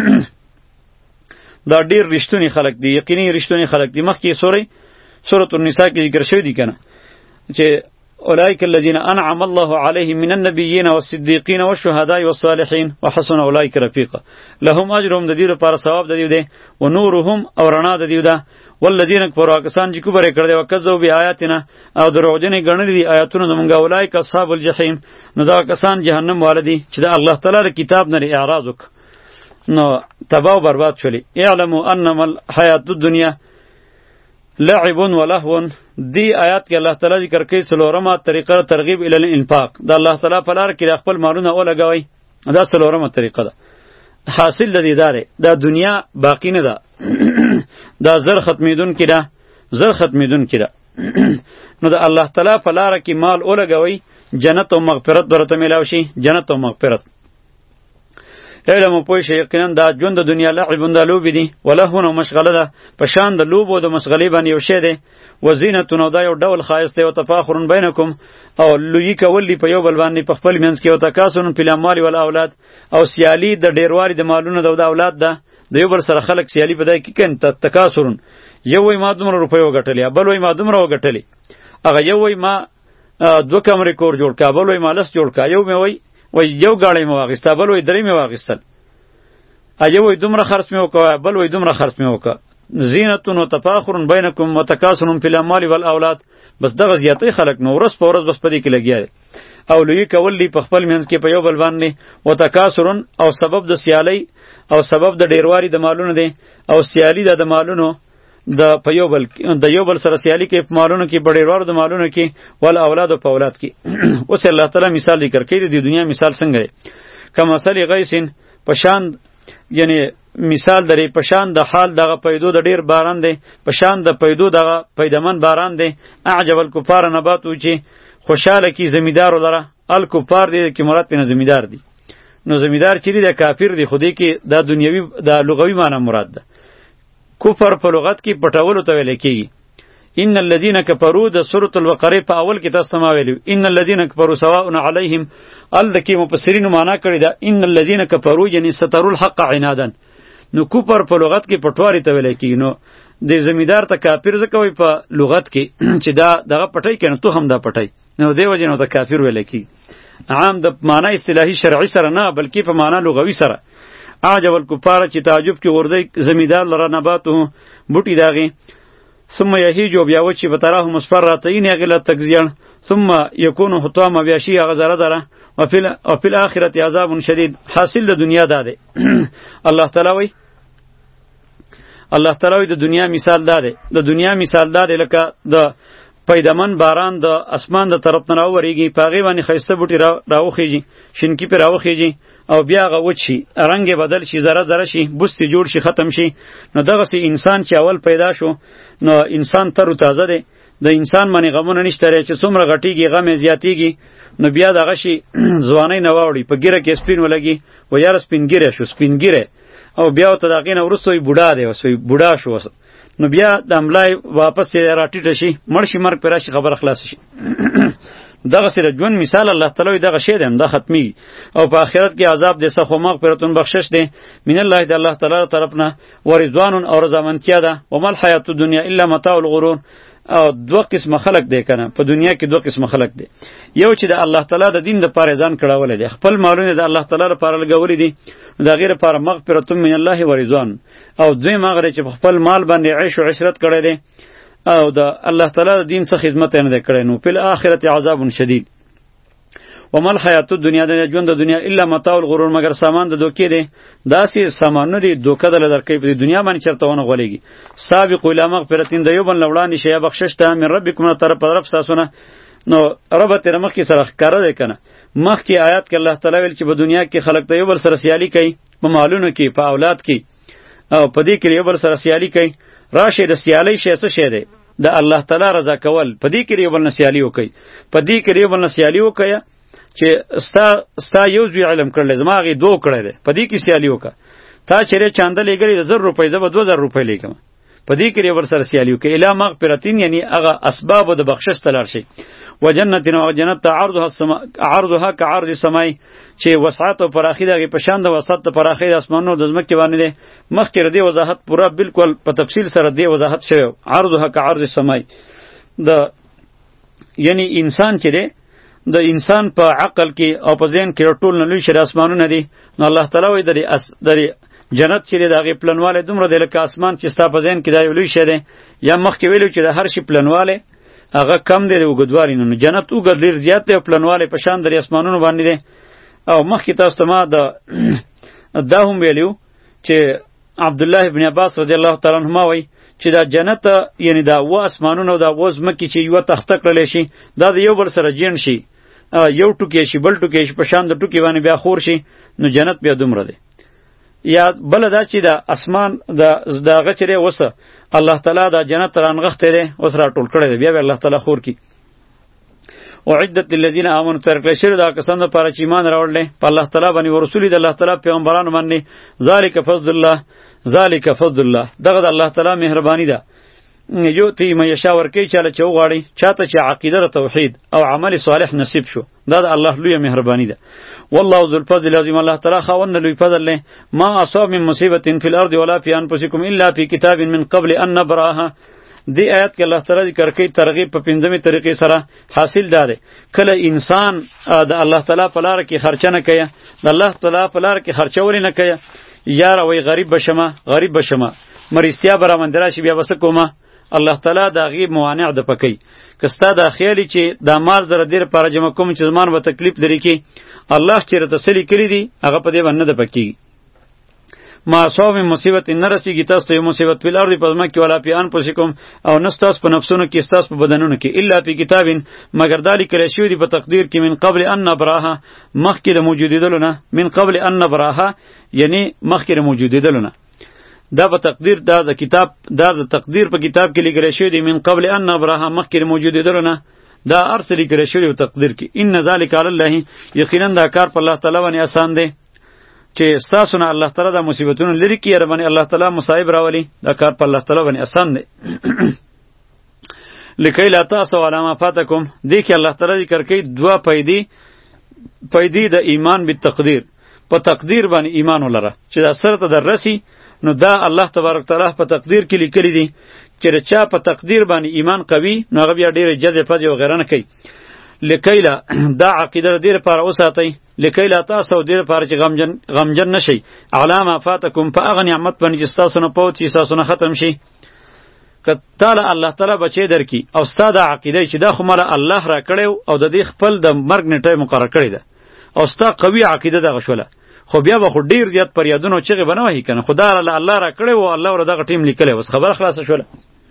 دا ډیر رښتونی خلق دي یقیني رښتونی خلق دي مخکې سورې سورۃ النساء کې ذکر شوی دی کنه چې اولئک الذین انعم الله علیهم من النبیین والصدیقین والشهداء والصالحین وحسن اولئک رفیقا لهم اجرهم د دې لپاره ثواب د دې دی او نورهم او رڼا د دې ده والذین کفروا کسان چې کفر کړي او کذبوا بیااتنا او دروغجنې ګڼلې دي آیاتونه زمونږ اولئک اصحاب الجحیم نو دا کسان جهنم والدي چې د الله تعالی کتاب نه اعراض وک نو تباہ و برباد شولی اعلموا انما الحیات الدنیا لعب و لهو دی آیات کې الله تعالی ذکر کوي څلورمه طریقه ترغیب الی الانفاق دا الله تعالی په لار کې خپل مالونه ولګوي دا څلورمه طریقه ده حاصل د دې داره دا دنیا باقی نه ده دا زر ختمیدون کې ده زر ختمیدون کې ده نو دا الله تعالی په لار کې مال ولګوي جنت او مغفرت درته ملاوي شي جنت او مغفرت علم پوه شي یقینا دا ژوند د دنیا لعب د لوبې دي ولهون او مشغله ده په شان د لوبو د مشغلې باندې یو شی دی وزینت نو دا یو ډول ښایست دی او تفاخر بینکم او لویی کول دی په یو بل باندې په خپل منځ کې او تکاسن فی الاموال والاولاد او سیالی د ډیروالي د مالونو د اولاد ده د یو بل سره خلق سیالی په دای کې کین تکاسرون یو وای ما دومره روپۍ وګټلې بل وای ما دومره وګټلې هغه یو وای ما دوه کمرې کور جوړ کا بل وای ما لس جوړ کا یو مې وای وای یو گاڑی مې واغسته بل وای درې مې واغستل اجه وای دومره خرڅ مې وکړه بل وای دومره خرڅ مې وکړه زینتون و تفاخر بینکم و تکاسر فی الاموال والاولاد بس دغه زیاتې خلق نو ورځ په ورځ بس پدې کې لګیا دي او لوی کول دی په خپل منځ کې په یو بل باندې و تکاسر او سبب د سیالی او سبب د ډیرواري د مالونو دی او سیالی د مالونو د په یو بل د یو بل سره سیالی کې په مالونو کې بډیروار د مالونو کې ول اولاد او په اولاد کې اوس الله تعالی مثال ذکر کړي د دنیا مثال څنګه دی کما مثل غیثین پشان یعنی مثال درې پشان د حال دغه پیدو د ډیر باران دی پشان د پیدو دغه پیدمن باران دی اعجب الکفار نباتو چې خوشاله کی زمیدار لره الکفار دی کی مراد په زمیدار دی نو زمیدار چیرې د کافر دی خودی کې د دنیوي د لغوي معنی مراد ده کفر په لغت کې پټولو ته ویل کېږي ان الذين كفروا د سورۃ البقره په اول کې تاسو ما ویلو ان الذين كفروا سواء عليهم ال د کې مفسرین معنا کړی دا ان الذين كفروا یعنی ستروا الحق عنادا نو کفر په لغت کې پټواري ته ویل کېږي نو د زمیدار ته کافر ځکوي په لغت کې چې دا دغه پټای کنه تو هم دا پټای نو دی وجه نو ته کافر ویل کېږي عام د معنا اصطلاحي شرعي سره نه بلکې په معنا لغوي سره اعجب الکفار چې تعجب کې وردی زمیدار لره نباته بوټي داغي ثم یهیج بیا وچی بتراه مصفر تین یغل تکزیان ثم یکون حطام بیا شی غزره دره وفي وفي الاخره عذاب شدید. حاصل د دنیا داده الله تعالی وی الله تعالی وی د دنیا مثال داده د دنیا مثال داده لکه د پیدمن باران د اسمان د طرف نه راوریږي پاغي باندې خیسته بوټي را راوخیږي شینکی پر راوخیږي او بیا غ وچی رنگ بدل شي زره زره شي بوستي جوړ شي ختم شي. نو دغه سي انسان چې اول پیدا شو نو انسان تر تازه دی د انسان باندې غمونه نشته لري چې څومره غټیږي غم زیاتیږي نو بیا دغه شي ځواني نه واوړي په ګیره کې سپین ولګي و یار سپین ګیره شو سپین ګیره او بیا ته دغه نه ورسوي بوډا دی وسوي بوډا شو نو بیا د املای واپس راټیټ شي مړ شي مرګ پر راشي خبر خلاص شي. دغه سره ژوند مثال الله تعالی دغه شی دی دا ختمي او په آخرت کې عذاب دې سخو مغفرتون بخشش دی من الله د الله تعالی طرفنا ورضوان او رضامندتیا ده ومل حیات الدنیا الا متاع الغرور. او دو قسم خلق دی کنه په دنیا کې دو قسم خلق دی یو چې د الله تعالی د دین د پاره ځان کړهول دی خپل مالونه د الله تعالی لپاره لګولې دي دا غیر لپاره مغفرت من الله ورضوان او دوی مغره چې خپل مال باندې عيش او عشرت کړی دی او د الله تعالی د دین څخه خدمت نه کړي نو په آخرت عذاب شدید. ومل حیات الدنیا د ژوند د دنیا الا متاع الغرور مگر سامان د دوکې دی داسې سامانونه دي دوکه د لدرکې په دنیا باندې چرته ونه غولېږي. سابق الی مغفرتین د یو بل لوړان شي بخشش ته من ربکم طرف طرف تاسونه نو رب تر مخ کې سره ښکارا دی کنه مخ کې آیات کې الله تعالی ویل چې په دنیا کې خلق ته یو بل سره سیالي کوي په مالونو کې په اولاد کې او په دې کې یو بل سره سیالي کوي راشه د سیالي شي څه شه دی د الله تعالی رضا کول په دې کې یو بل سیالي وکي په دې کې یو بل سیالي وکي چې ستا ستا یو ځوی علم کړل زماغي دو کړل په دې کې سیالي وکا تا چیرې چاندل لګړي د زر روپۍ زبر دو زر روپۍ لیکم په دې کې ور سره سیالي وکي اله مغفرتین یعنی هغه اسباب د بخشش تلار شي وجنتین او جنت عرضها السما عرضها كعرض السماء چې وسعت او پراخي دغه په شان د وسعت پراخي د اسمانونو د زمکه باندې ده مخکې ردی وضاحت پورا بالکل په تفصیل سره دی وضاحت شوی عرضها كعرض السماء د یعنی انسان چې ده د انسان په عقل کې او په ذهن کې ټول نه لوی شر اسمانونه دي نو الله تعالی وایي درې اس درې جنت چې دغه پلنواله دومره د لکه اسمان چې ستا په ذهن کې دا لوی شر دی یا مخکې ویلو چې د هر شي پلنواله هغه کم دی د وګدواري نو جنت وګد لري زیات دی پلنواله په شان درې اسمانونو باندې دی او مخکې تاسو ته ما د دا هم ویلو چې عبد الله ابن عباس رضی الله تعالی عنهما وایي چې دا جنت یعنی دا و اسمانونو دا و زمکه چې یو تخته کړل شي دا د یو بل سره جین شي یو ټوکی شي بل ټوکی شي په شان د ټوکی باندې بیا خور شي نو جنت بیا دومره دی. یا بل دا چې دا اسمان د دغه چره وسه الله تعالی دا جنت رانغخته دی اوس را ټول کړی دی بیا الله تعالی خور کی. وعدت للذین آمنوا ترکل شر دا کسان لپاره چې ایمان راوړل په الله تعالی باندې او رسول د الله تعالی پیغمبرانو باندې ذالک فضل الله ذالک فضل الله دغه د الله تعالی مهربانی ده یو تی مې شاور کوي چاله چوغاړي چاته چې عقیده توحید او عمل صالح نصیب شو دا د الله لوی مهربانی ده. والله ذو الفضل العظیم الله تعالی خاوند لوی فضل له ما اصاب من مصیبت فی الارض ولا فی انفسکم الا فی کتاب من قبل ان نبراها. دی آیات کې الله تعالی ذکر کوي ترغیب په پنځمه طریقې سره حاصل ده کله انسان د الله تعالی په لار کې خرچه نه کوي د الله تعالی په لار کې خرچه وري نه کوي یار وای غریب بشمه غریب بشمه مرستیا برامند راشي بیا وسه کومه الله تعالی دا غیب موانع د پکی کستا دا خیالی چې دا مال زره دیر پر جمع کوم چې زمان به تکلیف لري کی الله چې تسلی کړی دی هغه په دې باندې د پکی ما صوب مصیبت نرسیږي تاسو ته مصیبت په لار دی پزما کې ولا پیان پوسیکم او نستاس په نفسونو کې استاس په بدنونو کې الا په کتابین مگر دالی کړی شوی دی په تقدیر کې من قبل ان نبراها مخکې د موجودیدلونه من قبل ان نبراها یعنی مخکې د موجودیدلونه دا په تقدیر دا د کتاب دا د تقدیر په کتاب کې لیکل شوی دی من قبل ان نبراها مخکې موجودیدلونه دا ارسل لیکل شوی په تقدیر کې ان ذالک علی الله یقینا دا کار په الله تعالی باندې آسان دی چې تاسو نه الله تعالی د مصیبتونو لري کې یره باندې الله تعالی مصائب راولي دا کار په الله تعالی باندې آسان دی. لکه لا تاسو علامه فاتکم دی کې الله تعالی ذکر کوي دوا پیدي پیدي د ایمان بالتقدیر په تقدیر باندې ایمان ولره چې دا سره ته درسي نو دا الله تبارک تعالی په تقدیر کې لیکلی دي چې چا په تقدیر باندې ایمان قوي نو هغه بیا ډېر جزه فز او غیره نه کوي. لکیلا دا عقیده دې لپاره وساتئ لکیلا تاسو دې لپاره چې غمجن غمجن نشئ علامه فاتکم په هغه نعمت باندې چې ستاسو نه پوت شي ستاسو نه ختم شي که تعالی الله تعالی بچی درکې او ستا دا عقیده چې دا خو مله الله را کړی او د دې خپل د مرګ نیټه مقرره کړې ده او ستا قوي عقیده دغه شوله خو بیا به خو ډیر زیات پریادونه چغې به نه وهي که نه خو دا الله را کړی و الله ور دغه ټیم لیکلی اوس خبره خلاصه شوله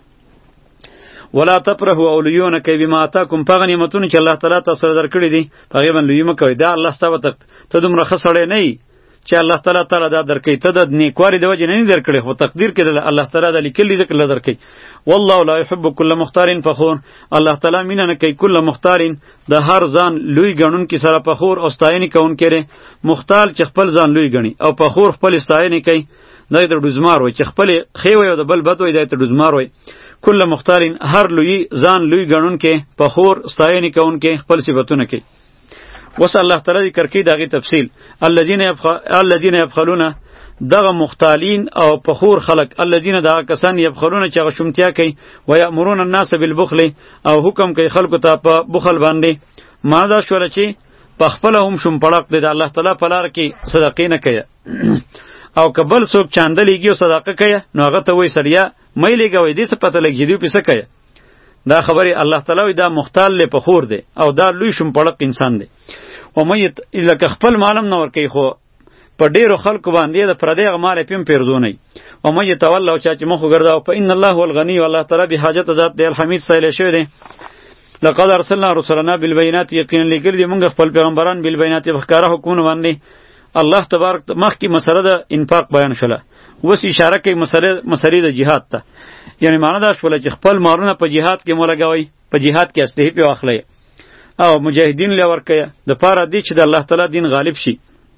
ولا تفرحوا اوليونک بما اتاکم په هغه نعمتونو چې الله تعالی تاسو سره درکړي دي په هغې باندې لویي مه کوئ دا الله ستا به ته دومره ښه سړی نه یي چې الله تعالی تعالی دا درکوي ته د نیکواري د وجې نه نه درکړې خو تقدیر کې الله تعالی دا لیکلي ځکه له درکوي والله لا يحب كل مختار فخور الله تعالی مینه نه کوي کل مختار د هر ځان لوی ګڼونکي سره فخور او ستاینې کوونکی دی مختار چې خپل ځان لوی ګڼي او فخور خپل ستاینې کوي دا یې ته ډوزمار وایي چې خپلې ښې وایي او د بل بد وایي دا یې ته ډوزمار وایي کل مختار هر لوی ځان لوی ګڼونکی فخور ستاینې کوونکی خپل صفتونه کوي وس الله تعالی ذکر کوي دغه تفصیل الذين يبخ... الذين يبخلون دغه مختالین او فخور خلق الذين دغه کسان يبخلون چې غشمتیا کوي و یامرون الناس بالبخل او حکم کوي خلکو ته په بخل باندې ما دا شول چې په خپل هم شوم پړق دی د الله تعالی په لار کې صدقې نه کوي او کبل څوک چاندلېږي او صدقه کوي نو هغه ته وایي سړیا مې لګوي دې څه پته لګي دی پیسه کوي دا خبره الله تعالی دا مختال له فخور دی او دا لوی شوم پړق انسان دی او مې لکه خپل معلوم نه ور کوي خو په ډیرو خلکو باندې د پردی غمال پم پیرزونی او مې تولى او چا چې مخ ګرځاو په ان الله هو الغنی والله تعالی به حاجت ذات دی الحمید سایل شوی دی لقد ارسلنا رسلنا بالبينات یقینا لګل دی موږ خپل پیغمبران بالبينات بخکاره حکومت باندې الله تبارک مخ کی مسله د انفاق بیان شله وس اشاره کوي مسله مسری د جهاد ته یعنی معنی دا شول چې خپل مارونه په جهاد کې مولګوي په جهاد کې اسلحه په واخلې او مجاهدین لور کوي د پاره دی چې د الله تعالی دین غالب شي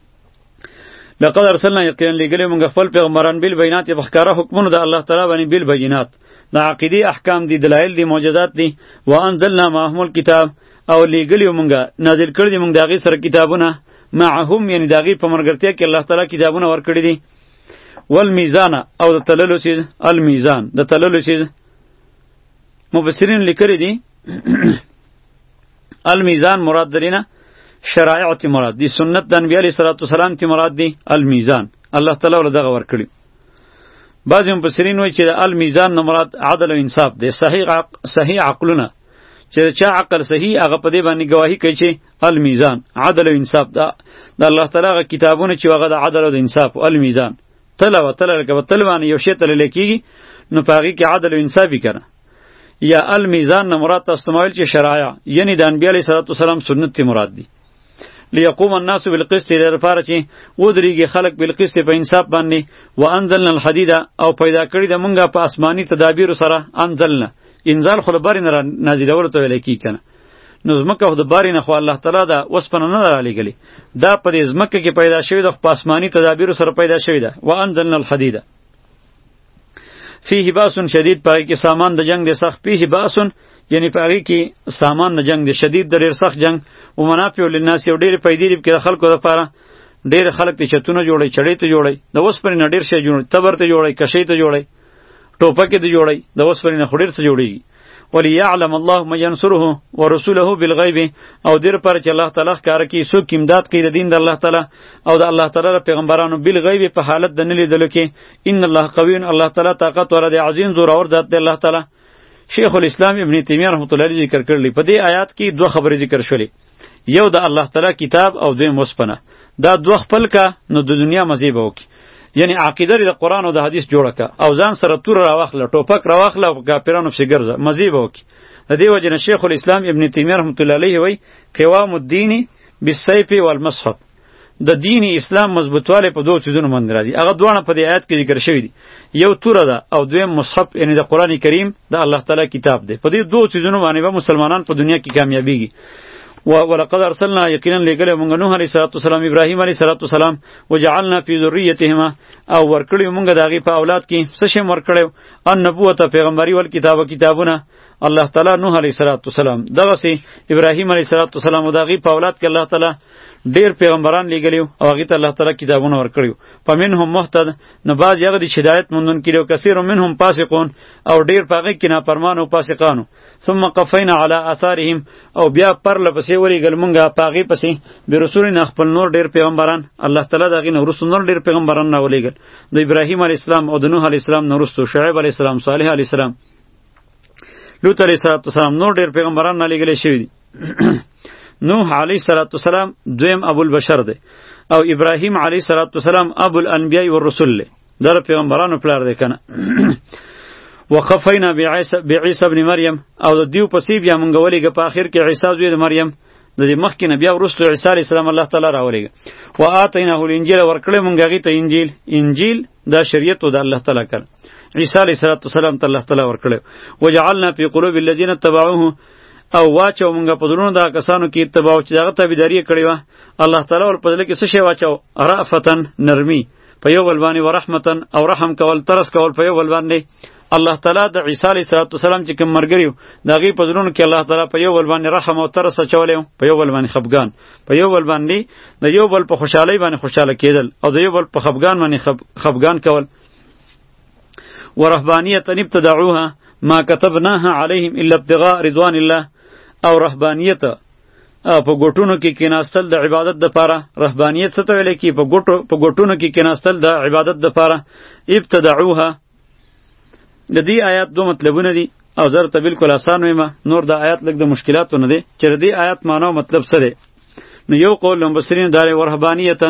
لقد ارسلنا یقینا لګلې موږ خپل پیغمبران بیل بینات بخکاره حکمونه د الله تعالی باندې بیل بینات د عقیدی احکام دي دلایل دي معجزات دي وانزلنا معهم الكتاب او لګلې موږ نازل کړی موږ دغه سره کتابونه معهم یعنی دغه په مرګرتیا کې الله تعالی کتابونه ورکړي دي والمیزان او د تللو چیز المیزان د تللو چیز مفسرین لیکلي دي المیزان مراد درینه شرایع تی مراد دی سنت د انبیاء علیه الصلاۃ والسلام تی مراد دی المیزان الله تعالی ول دغه ور کړی بعضی مفسرین وایي چې المیزان نه مراد عدل او انصاف دی صحیح عق... صحیح عقلونه چې چا عقل صحیح هغه په دې باندې گواهی کوي چې المیزان عدل او انصاف دا د الله تعالی غ کتابونه چې هغه د عدل او د انصاف المیزان تل و تل لکه تل باندې یو شی تل لیکيږي نو پاغي کې عدل او انصافی کړه یا المیزان نه مراد تاسو چې شرایع یعنی د انبیاء علیه الصلاۃ والسلام سنت تی مراد دی لیقوم الناس بالقسط لپاره چې ودرېږي خلق بالقسط په انصاف باندې وانزلنا الحديد او پیدا کړی د مونږه په آسمانی تدابیر سره انزلنا انزال خو باري نه نازلول ته ویل کی کنه نو زمکه خو د باري نه خو الله تعالی دا وسپنه نه را لګلی دا په دې زمکه کې پیدا شوی د په آسمانی تدابیر سره پیدا شوی ده وانزلنا الحديد فيه باس شدید پای کې سامان د جنگ د سخت فيه باس یعنی پاغي کې سامان نه جنگ دی شدید د ډیر سخت جنگ او منافع للناس یو ډیر پیدې لري کې خلکو لپاره ډیر خلک ته چتونه جوړي چړې ته جوړي د وس پر نه ډیر شي جوړي تبر ته جوړي کشې ته جوړي ټوپکې ته جوړي د وس پر نه خډیر ته جوړي وليعلم الله من ينصره ورسوله بالغيب او دیر پر چې الله تعالی کار کوي څوک امداد کوي د دین د الله تعالی او د الله تعالی پیغمبرانو بالغیب په حالت د نه لیدلو کې ان الله قوی الله تعالی طاقت ور دی عظیم زور اور ذات دی الله تعالی شیخ الاسلام ابن تیمیه رحمۃ اللہ علیہ ذکر کړلی په دې آیات کې دوه خبرې ذکر شولې یو د الله تعالی کتاب او دویم وسپنه دا دوه خپل کا نو د دنیا مزیبه وکي یعنی عقیده د قرآن او د حدیث جوړه کا او ځان سره تور راوخله ټوپک راوخله او کافرانو په ګرځه مزیبه وکي د دې وجه نه شیخ الاسلام ابن تیمیه رحمۃ اللہ علیہ وی قوام الدین بالسیف والمصحف د دین اسلام مضبوطواله په دوه چیزونو باندې راځي هغه دوه په دې آیات کې ذکر شوی دي یو توره ده او دویم مصحف یعنی د قران کریم د الله تعالی کتاب دی په دې دوه چیزونو باندې به مسلمانان په دنیا کې کامیابیږي ولقد ارسلنا یقینا لګل مونږ نوح علیه السلام ابراهیم علیه السلام وجعلنا فی ذریتهما او ورکړی مونږ داغي په اولاد کې څه شی ورکړیو ان نبوت پیغمبري ول کتاب کتابونه الله تعالی نوح علیه السلام دغه سي ابراهیم علیه السلام داغي په اولاد کې الله تعالی ډیر پیغمبران لېږلیو او هغې ته الله تعالی کتابونه ورکړیو. فمنهم مهتد، نو بعض هغه دي چې هدایت موندونکي دي، او کثیر منهم فاسقون، او ډیر په هغې کې نافرمان او فاسقانو. ثم قفینا علی آثارهم، او بیا پرله پسې ورېږل مونږه په هغې پسې برسولنا خپل نور ډیر پیغمبران. الله تعالی د هغې نه وروستو نور ډیر پیغمبران راولېږل، د ابراهیم علیه السلام او د نوح علیه السلام نه وروستو شعیب علیه السلام، صالح علیه السلام، لوط علیه السلام، نور ډیر پیغمبران رالیږلي شوي دي. نوح علیه السلام دویم ابو البشر دی، او ابراهیم علیه السلام ابو الانبیاء والرسل دی، دا د پیغمبرانو پلار دی کنه. وخفینا بعیسی ابن مریم، او د دیو پسې بیا مونږ ولېږه په آخر کې عیسی زوی د مریم، د دې مخکې نه بیا وروستو عیسی علیه السلام الله تعالی راولېږه. وآتیناه الانجیل، ورکړی مونږ هغې ته انجیل. انجیل دا شریعت و د الله تعالی کړ، عیسی علیه السلام ته الله تعالی ورکړی. وجعلنا فی قلوب الذین اتبعوه، او واچو مونږه په زړونو دغه کسانو کې اتباع چې دغه تابعداري یې کړې وه. الله تعالی ور په زړه کې څه شی واچو؟ رأفتن، نرمي په یو بل باندې، ورحمتن، او رحم کول، ترس کول په یو بل باندې. الله تعالی د عیسی علیه السلام چې کوم ملګري وو د هغې په زړونو کې الله تعالی په یو بل باندې رحم او ترس اچولی وو، په یو بل باندې خفګان، په یو بل باندې د یو بل په خوشحالۍ باندې خوشحاله کېدل، او د یو بل په خفګان باندې خفګان کول. ورهبانیة ابتدعوها ما كتبناها عليهم الا ابتغاء رضوان الله، او رهبانیت په ګوټونو کې کېناستل د عبادت دپاره. رهبانیت څه ته ویلی کي؟ په ګوټو په ګوټونو کې کېناستل د عبادت دپاره. ابتدعوها، د دې آیات دو مطلبونه دي، او زه درته بلکل آسان ویم، نور د آیات لږ د مشکلاتو نه دی چې د دې آیات معنا او مطلب څه دی. نو یو قول د مبصرینو دا دی ورهبانیتا،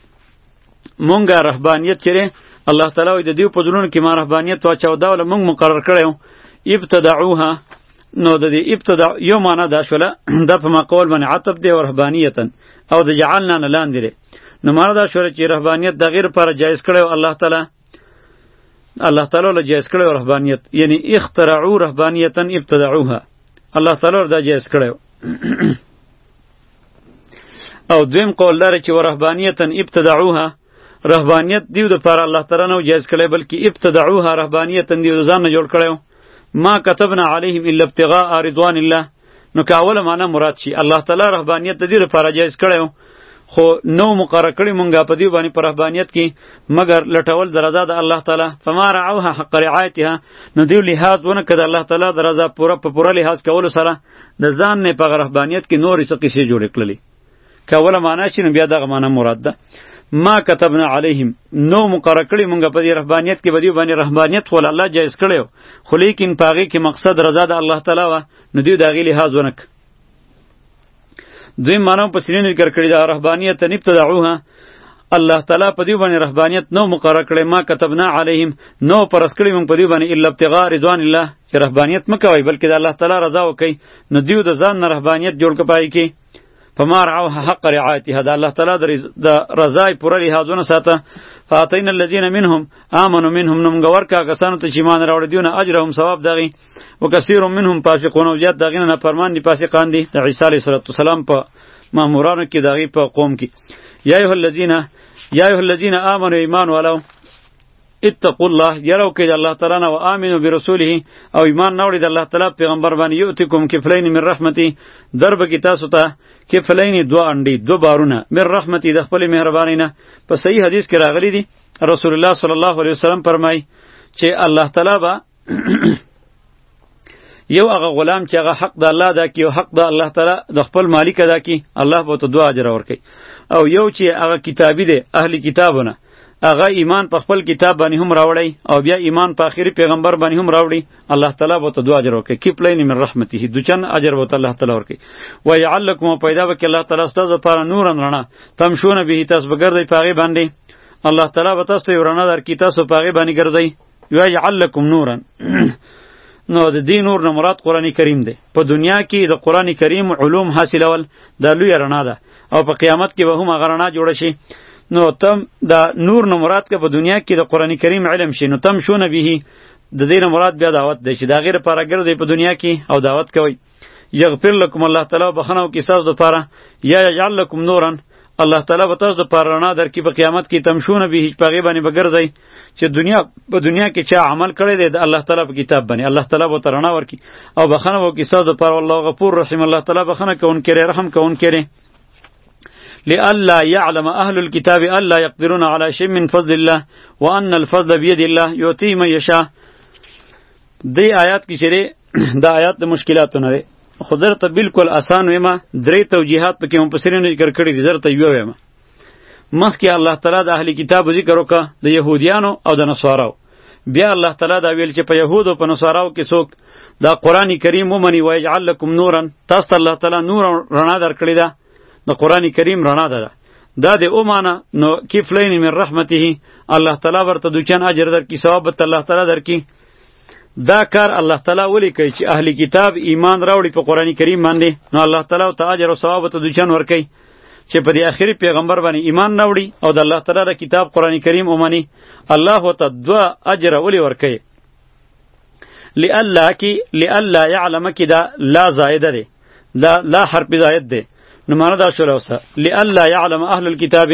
مونږه رهبانیت چې دی الله تعالی وایي د دې په زړونو کې ما رهبانیت واچاو، دا وله مونږ مقرر کړی و. ابتدعوها، نو د دې ابتدع یو معنا دا شوله دا په ما قول باندې عطف دی ورهبانیتا، او د جعلنا نه لاندې دی. نو معنا دا شوله چې رهبانیت د غیر لپاره جایز کړی و الله تعالی، الله تعالی له جایز کړی رهبانیت، یعنی اخترعوا رهبانیتا ابتدعوها، الله تعالی دا جایز کړی. او دویم قول لري چې ورهبانیتا ابتدعوها، رهبانیت دیو د پاره الله تعالی نو جایز کړی، بلکې ابتدعوها رهبانیتا دیو د ځان نه جوړ کړی. ما كتبنا عليهم الا ابتغاء رضوان الله، نو که اوله معنا مراد شي الله تعالی رهبانیت د دې لپاره جایز کړی، خو نو مقرر کړی مونږه په دې باندې پر رهبانیت کې مگر لټول د رضا د الله تعالی. فما رعوها حق رعایتها، نو دیو لحاظ ونه کړ د الله تعالی د رضا پوره په پوره لحاظ کولو سره د ځان نه په رهبانیت کې نورې څه قصې جوړې کړلې. که اوله معنا شي نو بیا دغه معنا مراد ده. ما كتبنا عليهم، نو مقرر کړی مونږه په دې رهبانیت کې، په دې باندې رهبانیت خو الله جایز کړی، خو لیکن په هغې کې مقصد رضا د الله تعالی وه، نو دیو د هغې لحاظ ونه کړ. دوی معنا په سینې ذکر کړی دا رهبانیت ابتدعوها، الله تعالی په دې باندې رهبانیت نو مقرر کړی. ما كتبنا عليهم، نو پرس کړی مونږ په دې باندې الا ابتغاء رضوان الله، چې رهبانیت مکوئ بلکې د الله تعالی رضا وکئ، نو دیو د ځان نه رهبانیت جوړ کپای کی. فما رعوها حق رعایتها، د الله تعالی د رضای پوره لحاظونه ساته. فاتینا الذین منهم آمنوا منهم، نو موږ ورکړه کسانو ته چې ایمان راوړي دیونه اجرهم ثواب دغې. وکثیر منهم فاسقون، او زیات د هغې نه نافرمان دي، فاسقان دي د عیسی علیه السلام په مامورانو کې، د هغې په قوم کې. یا ایها الذین یا ایها الذین آمنوا، ایمان والو، اتقوا الله، یرو کې د الله تعالی نه، و آمنوا برسوله، او ایمان راوړي د الله تعالی پیغمبر باندې. یؤتکم کفلین من رحمتی، درب کې تاسو ته کفلین دو انډي، دو بارونه، من رحمتی د خپل مهربانۍ نه. په صحیح حدیث کې راغلی دی رسول الله صلی الله علیه وسلم فرمای چې الله تعالی به یو هغه غلام چې هغه حق د الله ادا کړي او حق د الله تعالی د خپل مالک ادا کړي، الله به ته دوه اجر ورکړي. او یو چې هغه کتابي دی، اهلی کتابونه، هغه ایمان په خپل کتاب باندې هم راوړی، او بیا ایمان په آخري پیغمبر باندې هم راوړي، الله تعالی به ته دوه اجر ورکړي. کفلین من رحمته، دوچن اجر به ته الله تعالی ورکړي. ویعلکم، پیدا وکړي الله تعالی ستاسو لپاره نورا رڼا، تمشون به، تاسو به ګرځئ په هغې باندې. الله تعالی به تاسو ته یو رڼا درکړي، تاسو په هغې باندې ګرځئ. ویعلکم نورا نو د دې نور نه مراد قرآن کریم دی. په دنیا کې د قرآن کریم علوم حاصلول دا لویه رڼا ده، او په قیامت کې به هم هغه رڼا جوړه شي. نو تم دا نور نه مراد که په دنیا کې د قرآن کریم علم شي، نو تم شونه به، د دې نه مراد بیا دعوت دی چې د هغې لپاره ګرځئ په دنیا کې او دعوت کوئ. یغفر لکم، الله تعالی بخښنه وکړي ستاسو دپاره. یا یجعل لکم نورا، الله تعالی به تاسو دپاره رڼا درکړي په قیامت کې. تمشونه به، په هغې باندې به ګرځئ، چې دنیا په دنیا کې چا عمل کړی دی د الله تعالی په کتاب باندې، الله تعالی به ورته رڼا ورکړي او بخښنه وکړي ستاسو دپاره. والله غفور رحیم، الله تعالی بخښنه کوونکی دی، رحم کوونکی دی. لئلا يعلم اهل الكتاب الا يقدرون على شيء من فضل الله وان الفضل بيد الله يؤتي من يشاء. دی آیات کې چیرې دا آیات د مشکلاتو نه دی، خو درته بالکل آسان ویما. درې توجیهات پکې مفسرینو ذکر کړي دي، درته یو ویما. مخکې الله تعالی د اهل کتاب ذکر وکړه، د يهودیانو او د نصاراو. بیا الله تعالی دا ویل چې په يهودو په نصاراو کې څوک دا قرآن کریم ومني ويجعل لكم نورا، تاسو الله تعالی نور رڼا درکړې ده، د قرآن کریم رڼا ده. دا د اومانه نو کفلین من رحمته، الله تعالی ورته دوچن اجر درکې، ثواب ته الله تعالی درکې. دا کار الله تعالی ولی کوي چې اهل کتاب ایمان راوړي په قرآن کریم باندې، نو الله تعالی ته اجر او ثواب ته دوچن ورکوي. چې په دې آخري پیغمبر باندې ایمان راوړي او د الله تعالی د کتاب قرآن کریم ومني، الله ته دوه اجر ولی ورکوي. لئلا کی لئلا یعلم کی دا لا زائده ده، لا لا حرف زائد ده، نو معنا دا شول اوسه لئلا یعلم اهل الكتاب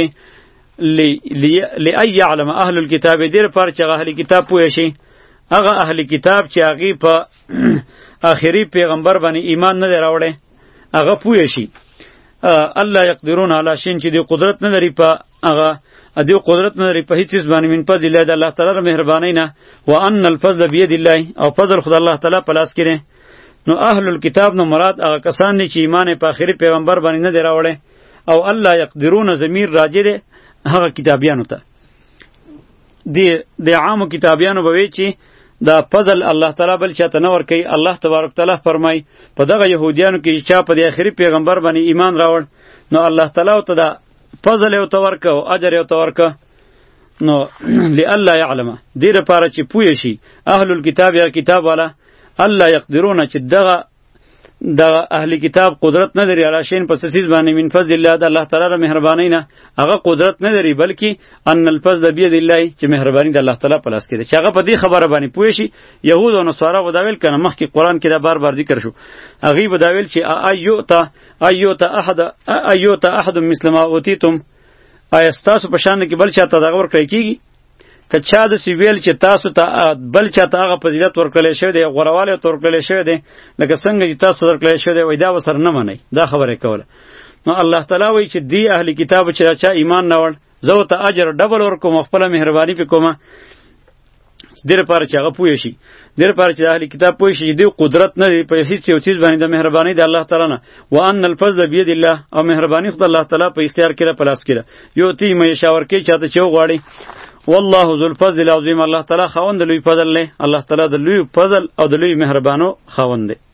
لئن یعلم اهل الكتاب، دیر پر چې اهل کتاب پوه شي، هغه اهل کتاب چې هغه په آخري پیغمبر باندې ایمان نه راوړي، هغه پوه شي الله یقدرون علی شین چې دی قدرت نه لري په هغه ادیو قدرت نه لري په هیڅ څه باندې من فضل الله د الله تعالی مهربانی نه، وان الفضل بيد الله، او فضل خدای الله تعالی په لاس کې. نو اهل الكتاب نو مراد هغه کسان دي چې ایمان په آخري پیغمبر باندې نه دراوړي، او الله یقدرون ضمیر راجع دی هغه کتابیانو ته. دی د عامو کتابیانو به وی چې دا فضل الله تعالی بل چاته نه ورکوي. الله تبارک تعالی فرمای په دغه يهودیانو کې چې په د آخري پیغمبر باندې ایمان راوړ، نو الله تعالی ته دا فضل یو تورک او اجر یو تورک. نو لئلا یعلم، دې لپاره چې پوه شي اهل الكتاب یا کتاب والا الله یقدرون چې دغه د اهل کتاب قدرت نه لري علی شین پس سیز باندې من فضل الله د الله تعالی مهربانی نه، هغه قدرت نه لري بلکې ان الفضل بيد الله، چې مهربانی د الله تعالی په لاس کې ده. چې هغه په دې خبره باندې پوه شي، يهود او نصارا وداویل کنه مخکې قرآن کې دا بار بار ذکر شو، هغه وداویل چې ایوتا ایوتا احد ایوتا احد مثل ما اوتیتم، ایستاسو په شان کې بل چاته دا ورکړی کیږي. که چا د سی ویل چې تاسو ته بل چاته هغه فضیلت ورکړلی شوی دی، غوروالی ورته ورکړلی شوی دی لکه څنګه چې تاسو ورکړلی شوی دی، وایي دا ورسره نه منئ، دا خبره یې کوله. نو الله تعالی وایي چې دی اهل کتابو چې چا ایمان نه وړ، زه ورته اجر ډبل ورکوم، خپله مهرباني پې کومه. دې لپاره چې هغه پوه شي، دې لپاره چې اهل کتاب پوه شي چې دوی قدرت نه لري په هېڅ یو څیز باندې د مهربانۍ د الله تعالی نه، وان الفضل بید الله، او مهرباني خو د الله تعالی په اختیار کې ده، په لاس کې ده. یؤتي من یشاء ورکوي چاته چې وغواړي. والله ذو الفضل العظیم، الله تعالی خاوند د لوی فضل دی، الله تعالی د لوی فضل او د لوی مهربانو خاوند دی.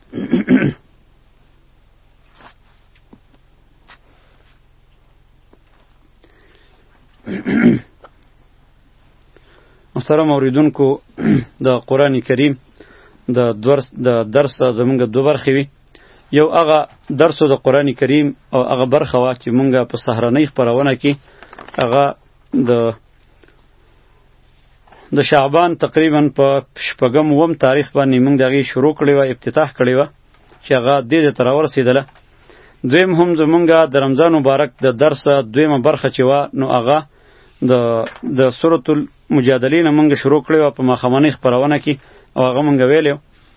محترم اوریدونکو، د قرآن کریم د درس د درس زمونږ دوه برخې وي. یو هغه درس د قرآن کریم او هغه برخه وا چې مونږ په سهرنۍ خپرونه کې هغه د د شعبان تقریبا په شپږم اووم تاریخ باندې موږ دغه شروع کړی و، افتتاح کړی و چې هغه دې ته راورسېدله. دویم هم زمونږ د رمضان مبارک د درس دویمه برخه چې و، نو هغه د د سورۃ المجادله نه موږ شروع کړی و په ماښامنۍ خپرونه کې، او هغه موږ ویلو.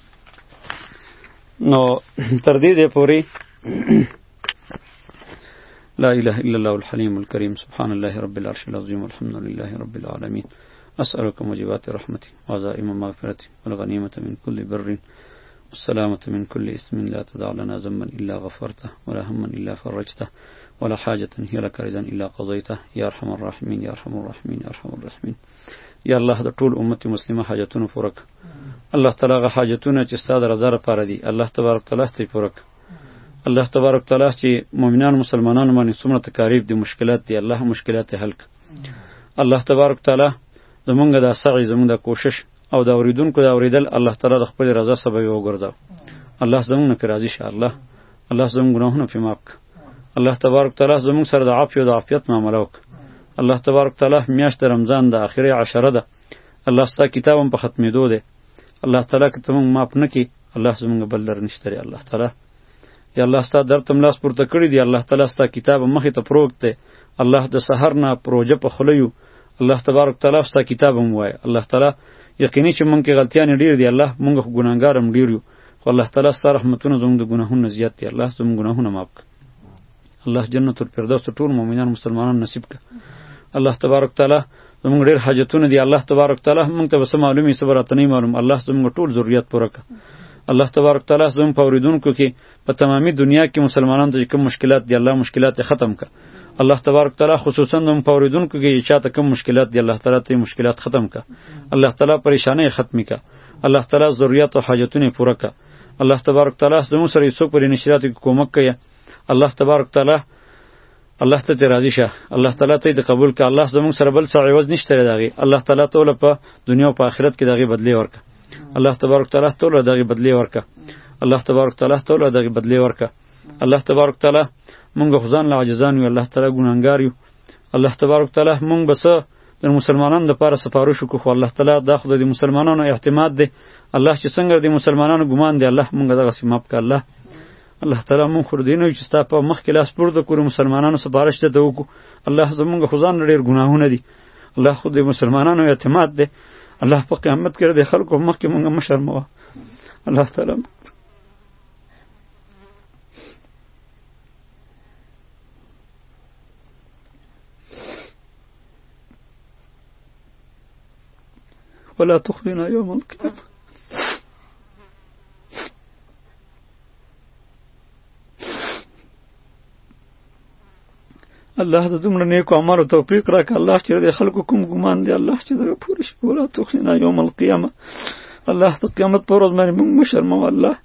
نو تر دې دې پورې لا اله الا الله الحلیم الکریم سبحان الله رب العرش العظیم والحمد لله رب العالمین أسألك موجبات رحمتي وعزائم مغفرتي والغنيمة من كل بر والسلامة من كل اسم لا تدع لنا ذنبا إلا غفرته ولا هما إلا فرجته ولا حاجة هي لك رضا إلا قضيته يا أرحم الراحمين يا أرحم الراحمين يا أرحم الراحمين. یا الله د ټول امت مسلمه حاجتونو پوره کړه. الله تعالی غ حاجتونه چې ستاسو رضا لپاره دي الله تبارک تعالی ته پوره کړه. الله تبارک تعالی چې مؤمنان مسلمانانو باندې څومره تکالیف دي، مشکلات دي، الله مشکلات حل کړه. الله تبارک تعالی زمونږ د سعی، زمونږ د کوشش او د اوریدونکو د اوریدل الله تعالی د خپل رضا سبب وګرځاو. الله زمونږ نه راضي شه، الله الله زمونږ ګناهونه په معاف کړه. الله تبارک تعالی زمونږ سره د عافیت او د عافیت معامله وکړه. الله تبارک تعالی میاشت رمضان د اخري عشره ده، الله ستا کتاب هم په ختمېدو دی. الله تعالی که ته مونږ معاف نه کړي، الله زمونږ بل لر نشته دی. الله تعالی یا الله ستا درته هم لاس پورته کړی دی، الله تعالی ستا کتاب هم مخې ته پروت دی. الله د سحر نه پروژه په خوله یو، الله تبارک تعالی ستا کتاب هم وایه. الله تعالی یقیني چې مونږ کې غلطیانې ډېر دي، الله مونږ خو ګناهګار هم ډېر یو، خو الله تعالی ستا رحمتونه زمونږ د ګناهونو زیات دي. الله زمونږ ګناهونه معاف کړه. الله جنت الفردوس ټول مؤمنان مسلمانان نصیب کړه. الله تبارک تعالی زمونږ ډېر حاجتونه دي. الله تبارک تعالی مونږ ته څه معلومي څه به راته نه معلوم. الله زمونږ ټول ضرورت پوره کړه. الله تبارک تعالی زموږ په اوریدونکو کې په تمامي دنیا کې مسلمانانو ته کوم مشکلات دي الله مشکلات ختم کړه. الله تبارک تعالی خصوصا زموږ په اوریدونکو کې چاته کوم مشکلات دي الله تعالی ته مشکلات ختم کړه. الله تعالی پریشانۍ ختم کړه. الله تعالی ضرورت او حاجتونه پوره کړه. الله تبارک تعالی زموږ سره څوک پر نشرات کې کومک کوي. الله تبارک تعالی الله ته راضي شه. الله تعالی ته د قبول ک. الله زموږ سره بل څه عوض نشته دغه. الله تعالی ته ول په دنیا او په آخرت کې دغه بدلی ورکړه. الله تبارک تعالی ته ول دغه بدلی ورکړه. الله تبارک تعالی ته ول دغه بدلی ورکړه. الله تبارک تعالی مونږ خدان لا عجزان یو. الله تعالی ګناګار یو. الله تبارک تعالی مونږ بس د مسلمانانو لپاره سفارش وکړو. خو الله تعالی دا خدای د مسلمانانو اعتماد دی. الله چې څنګه د مسلمانانو ګمان دی الله مونږ دغه سیماب ک. الله الله تعالی مونږ خور دینو چې ستا په مخ کې لاس پورته کړو مسلمانانو سفارش ته وکړو. الله زمونږ خدان ډیر ګناهونه دي. الله خو د مسلمانانو اعتماد دی. الله په قیامت کې د خلکو مخ کې مونږ مشرموه. الله تعالی ولا تخزنا يوم القيامة. الله د دومره نیکو اعمالو توفیق راکړه. الله چې د خلکو کوم ګمان دی الله چې دغه پوره شي. ولا تخزنا يوم القيامة. الله د قیامت پر ورځ باندې موږ مشرموه. الله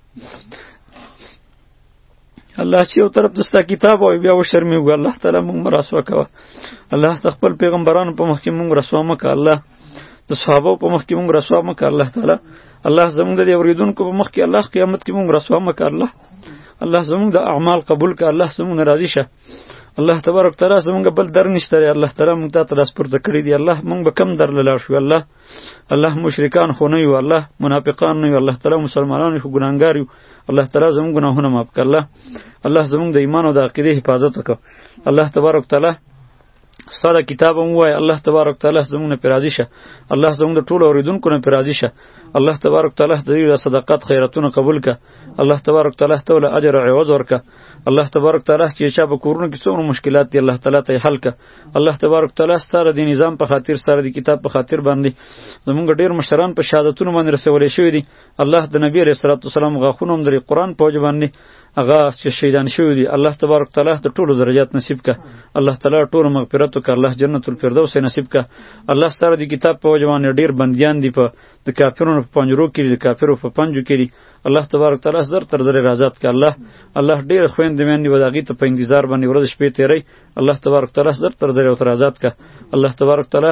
الله چې یو طرف دستا کتاب او بیا وشرمېږو. الله تعالی موږ رسوا کوه. الله د خپل پیغمبرانو په مخ کې موږ رسوا مکه. الله د صحابه په مخ کې موږ رسوا مکه. الله تعالی الله زموږ د اوریدونکو په مخ کې الله قیامت کې موږ رسوا مکه. الله الله زموږ د اعمال قبول کړه. الله زموږ راضي شه. الله تبارک تعالی زموږ بل در نشته. الله تعالی موږ ته تر سپورت کړی دی. الله موږ به کم در لاله شو. الله الله مشرکان خو نه یو. الله منافقان نه یو. الله تعالی مسلمانان خو ګناهګار یو. الله تعالی زموږ ګناهونه معاف کړه. الله الله زموږ د ایمان او د عقیده حفاظت وکړه. الله تبارک تعالی ساده کتاب هم وای. الله تبارک تعالی زموږ نه راضي شه. الله زموږ د ټولو اوریدونکو نه راضي شه. الله تبارک تعالی د دې صدقات خیراتونه قبول کړه. الله تبارک تعالی ته ول اجر او عوض ورکړه. الله تبارک تعالی چې چا په کورونو کې څومره مشکلات دي الله تعالی ته حل کړه. الله تبارک تعالی ستاره د نظام په خاطر ستاره د کتاب په خاطر باندې زمونږ ډیر مشران په شهادتونو باندې رسولې شوی دي. الله د نبی علیه الصلاه والسلام غاښونه هم د قرآن په وجه باندې هغه چې شهیدان شوی دي. الله تبارک تعالی د ټولو درجات نصیب کړه. الله تعالی ټول مغفرت وکړه. الله جنت الفردوس نصیب کړه. الله ستاره د کتاب په وجه باندې ډیر بندیان دي په د کافرونو په پنجرو کې د کافرو په پنجو کې دي. الله تبارک تعالی زر تر زر آزاد کړه. الله الله ډیر خويندې مېندې وداغي ته په انتظار باندې ورځ شپې تیری. الله تبارک تعالی زر تر زر تر آزاد کړه. الله تبارک تعالی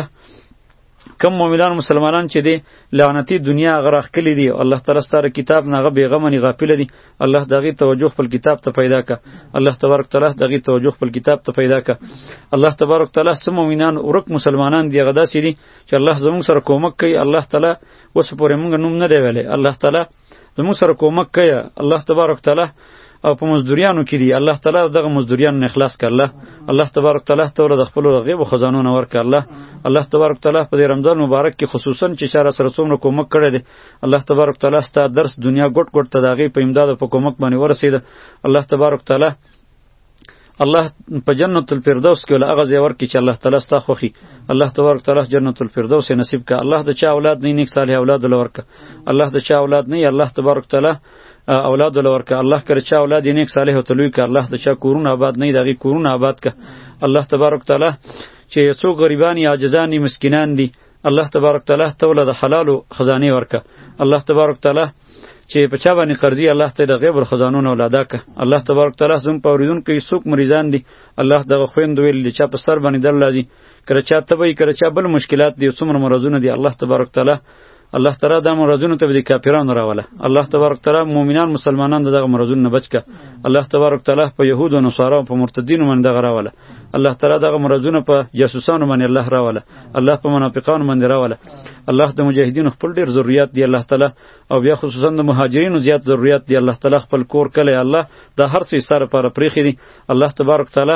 کم مؤمنان مسلمانان چې دی لعنتی دنیا غره خکلی دی. الله تعالی ستاره کتاب نه غبي غمنی غافل دی. الله دغه توجه خپل کتاب ته پیدا ک. الله تبارک تعالی دغه توجه خپل کتاب ته پیدا ک. الله تبارک تعالی سم مؤمنان ورک مسلمانان دی غدا سری چې الله زموږ سره کومک کوي. الله تعالی وس پورې موږ نوم نه دی ویلې. الله تعالی زموږ سره کومک کوي. الله تبارک تعالی او په مزدوریانو کې دی. الله تعالی دغه مزدوریان نه اخلاص کړه. الله الله تبارک تعالی ته ول د خپل غیب خزانو نه ورکړه. الله الله تبارک تعالی په رمضان مبارک کې خصوصا چې شهر سره څومره کومک کړی دی. الله تبارک تعالی ستاسو درس دنیا ګټ ګټ ته دغه په امداد په کومک باندې ورسید. الله تبارک تعالی الله په جنت الفردوس کې ول هغه ځای ورکړي چې الله تعالی ستا خوښي. الله تبارک تعالی جنت الفردوس نصیب کړه. الله د چا اولاد نه نیک صالح اولاد ولورکه. الله د چا اولاد نه الله تبارک تعالی اولاد ولورکه. الله کړه چا اولاد یې نیک صالح او تلوي ک. الله د چا کورونه آباد نه دغه کورونه آباد ک. الله تبارک تعالی چې څو غریبان یا عاجزان مسکینان دي الله تبارک تعالی ته ول د حلال خزانه ورکه. الله تبارک تعالی چې په چا باندې قرضې الله ته د غیب خزانونو ولاده ک. الله تبارک تعالی زموږ په اوریدونکو کې څوک مریضان دي الله دغه خويند ویل چې په سر باندې در لازم کړه چا تبې کړه چا بل مشکلات دي څومره مرزونه دي الله تبارک تعالی الله تعالی د مرزونو ته د کافرانو راوله. الله تبارک تعالی مؤمنان مسلمانان دغه مرزونو نه بچ ک. الله تبارک تعالی په يهود او نصارا او په مرتدینو باندې دغه راوله. الله تعالی دغه مرزونه په جاسوسانو باندې الله راوله. الله په منافقانو باندې راوله. الله د مجاهدینو خپل ډیر ضرورت دی الله تعالی او بیا خصوصا د مهاجرینو زیات ضرورت دی الله تعالی خپل کور کله الله د هر څه سره پر پریخي دی. الله تبارک تعالی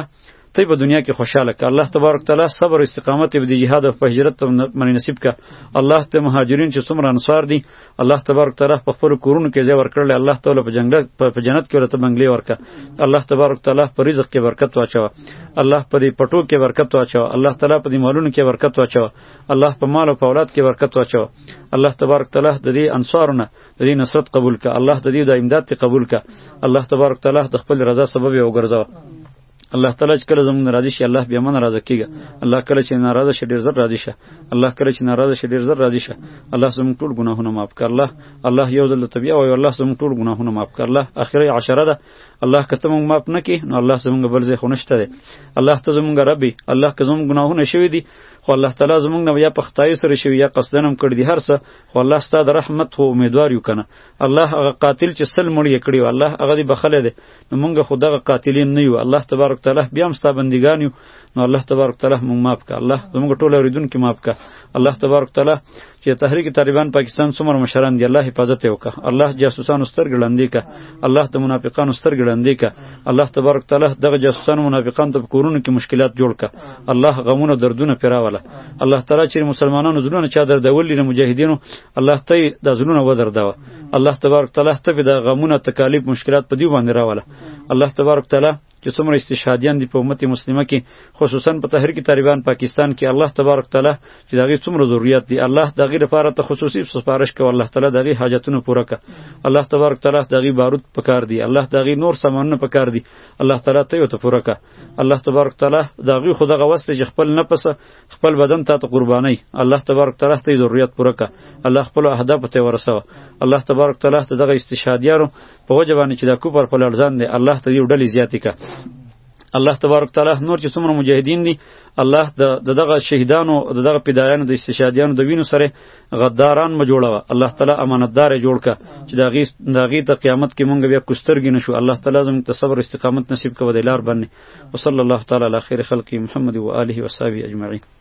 تی په دنیا کې خوشاله ک الله تبارک تعالی صبر او استقامت به د جهاد او هجرت باندې نصیب ک الله ته مهاجرین چې څومره انصار دي الله تبارک تعالی په خپل کورونو کې ځای ورکړل الله تعالی په جنت په جنت کې ورته بنگلې ورکا الله تبارک تعالی په رزق کې برکت واچو الله په دې پټو کې برکت واچو الله تعالی په دې مالونو کې برکت واچو الله په مال او په اولاد کې برکت واچو الله تبارک تعالی د دې انصارونه د دې نصرت قبول ک الله د دې د امداد قبول ک الله تبارک تعالی د خپل رضا سبب یې وګرځاو الله تعالی چې کله زموږ راضي شي الله بیا من راضي کیږي الله کله چې ناراضه شي ډیر زر راضي شه الله کله چې ناراضه شي ډیر زر راضي شه الله زموږ ټول ګناهونه معاف کړه الله الله یو ځل تبیا او الله زموږ ټول ګناهونه معاف کړه الله اخري عشره ده الله کته موږ معاف نکي نو الله زموږ بل ځای خونشته ده الله ته زموږ ربي الله که زموږ ګناهونه شوي دي خو الله تعالی زموږ نه یا په خدای سره شوی یا قصدنم کړی دی هر څه خو الله ستاسو د رحمت خو امیدوار یو کنه الله هغه قاتل چې سل مړی کړی و الله هغه دی بخله دی نو مونږ خو دغه قاتلین نه یو الله تبارک تعالی بیا هم ستاسو بندگان یو نو الله تبارک تعالی مونږ معاف کړه الله زموږ ټول اوریدونکو معاف کړه الله تبارک تعالی چې تحریک طالبان پاکستان څومره مشران دی الله حفاظت وکړه الله جاسوسانو سترګړندې کړه الله د منافقانو سترګړندې کړه الله تبارک تعالی دغه جاسوسانو منافقانو ته کورونو کې مشکلات جوړ کړه الله غمونه دردونه پیراوله الله تعالی چې مسلمانانو زړونه چا دردولي نه مجاهدینو الله ته د زړونه ودرداوه الله تبارک تعالی ته د غمونه تکالیف مشکلات په دی باندې راوله الله تبارک تعالی چې څومره استشهادیان دي په امت مسلمه کې خصوصا په تحریک طالبان پاکستان کې الله تبارک تعالی چې دغه څومره ضرورت دي الله دغه لپاره ته خصوصي سفارش کوي الله تعالی دغه حاجتونه پوره کړي الله تبارک تعالی دغه بارود پکار دي الله دغه نور سامانونه پکار دي الله تعالی ته یو ته پوره کړي الله تبارک تعالی دغه خدغه وسه چې خپل نفس خپل بدن ته قرباني الله تبارک تعالی ته ضرورت پوره کړي الله خپل اهداف ته ورسوه الله تبارک تعالی ته دغه استشهادیانو په وجه باندې چې د کوپر په لړزان دي الله ته یو ډلې زیاتې کړي الله تبارک تعالی نور چې څومره مجاهدین دي الله د دغه شهیدانو دغه پیدایانو د استشهادیانو د وینو سره غداران ما جوړوه الله تعالی امانتدار جوړ ک چې دغه دغه ته قیامت کې مونږ بیا کوسترګی نشو الله تعالی زموږ ته صبر استقامت نصیب کړي د لار باندې وصلی الله تعالی علی خیر خلق محمد و آله و صحبه اجمعین.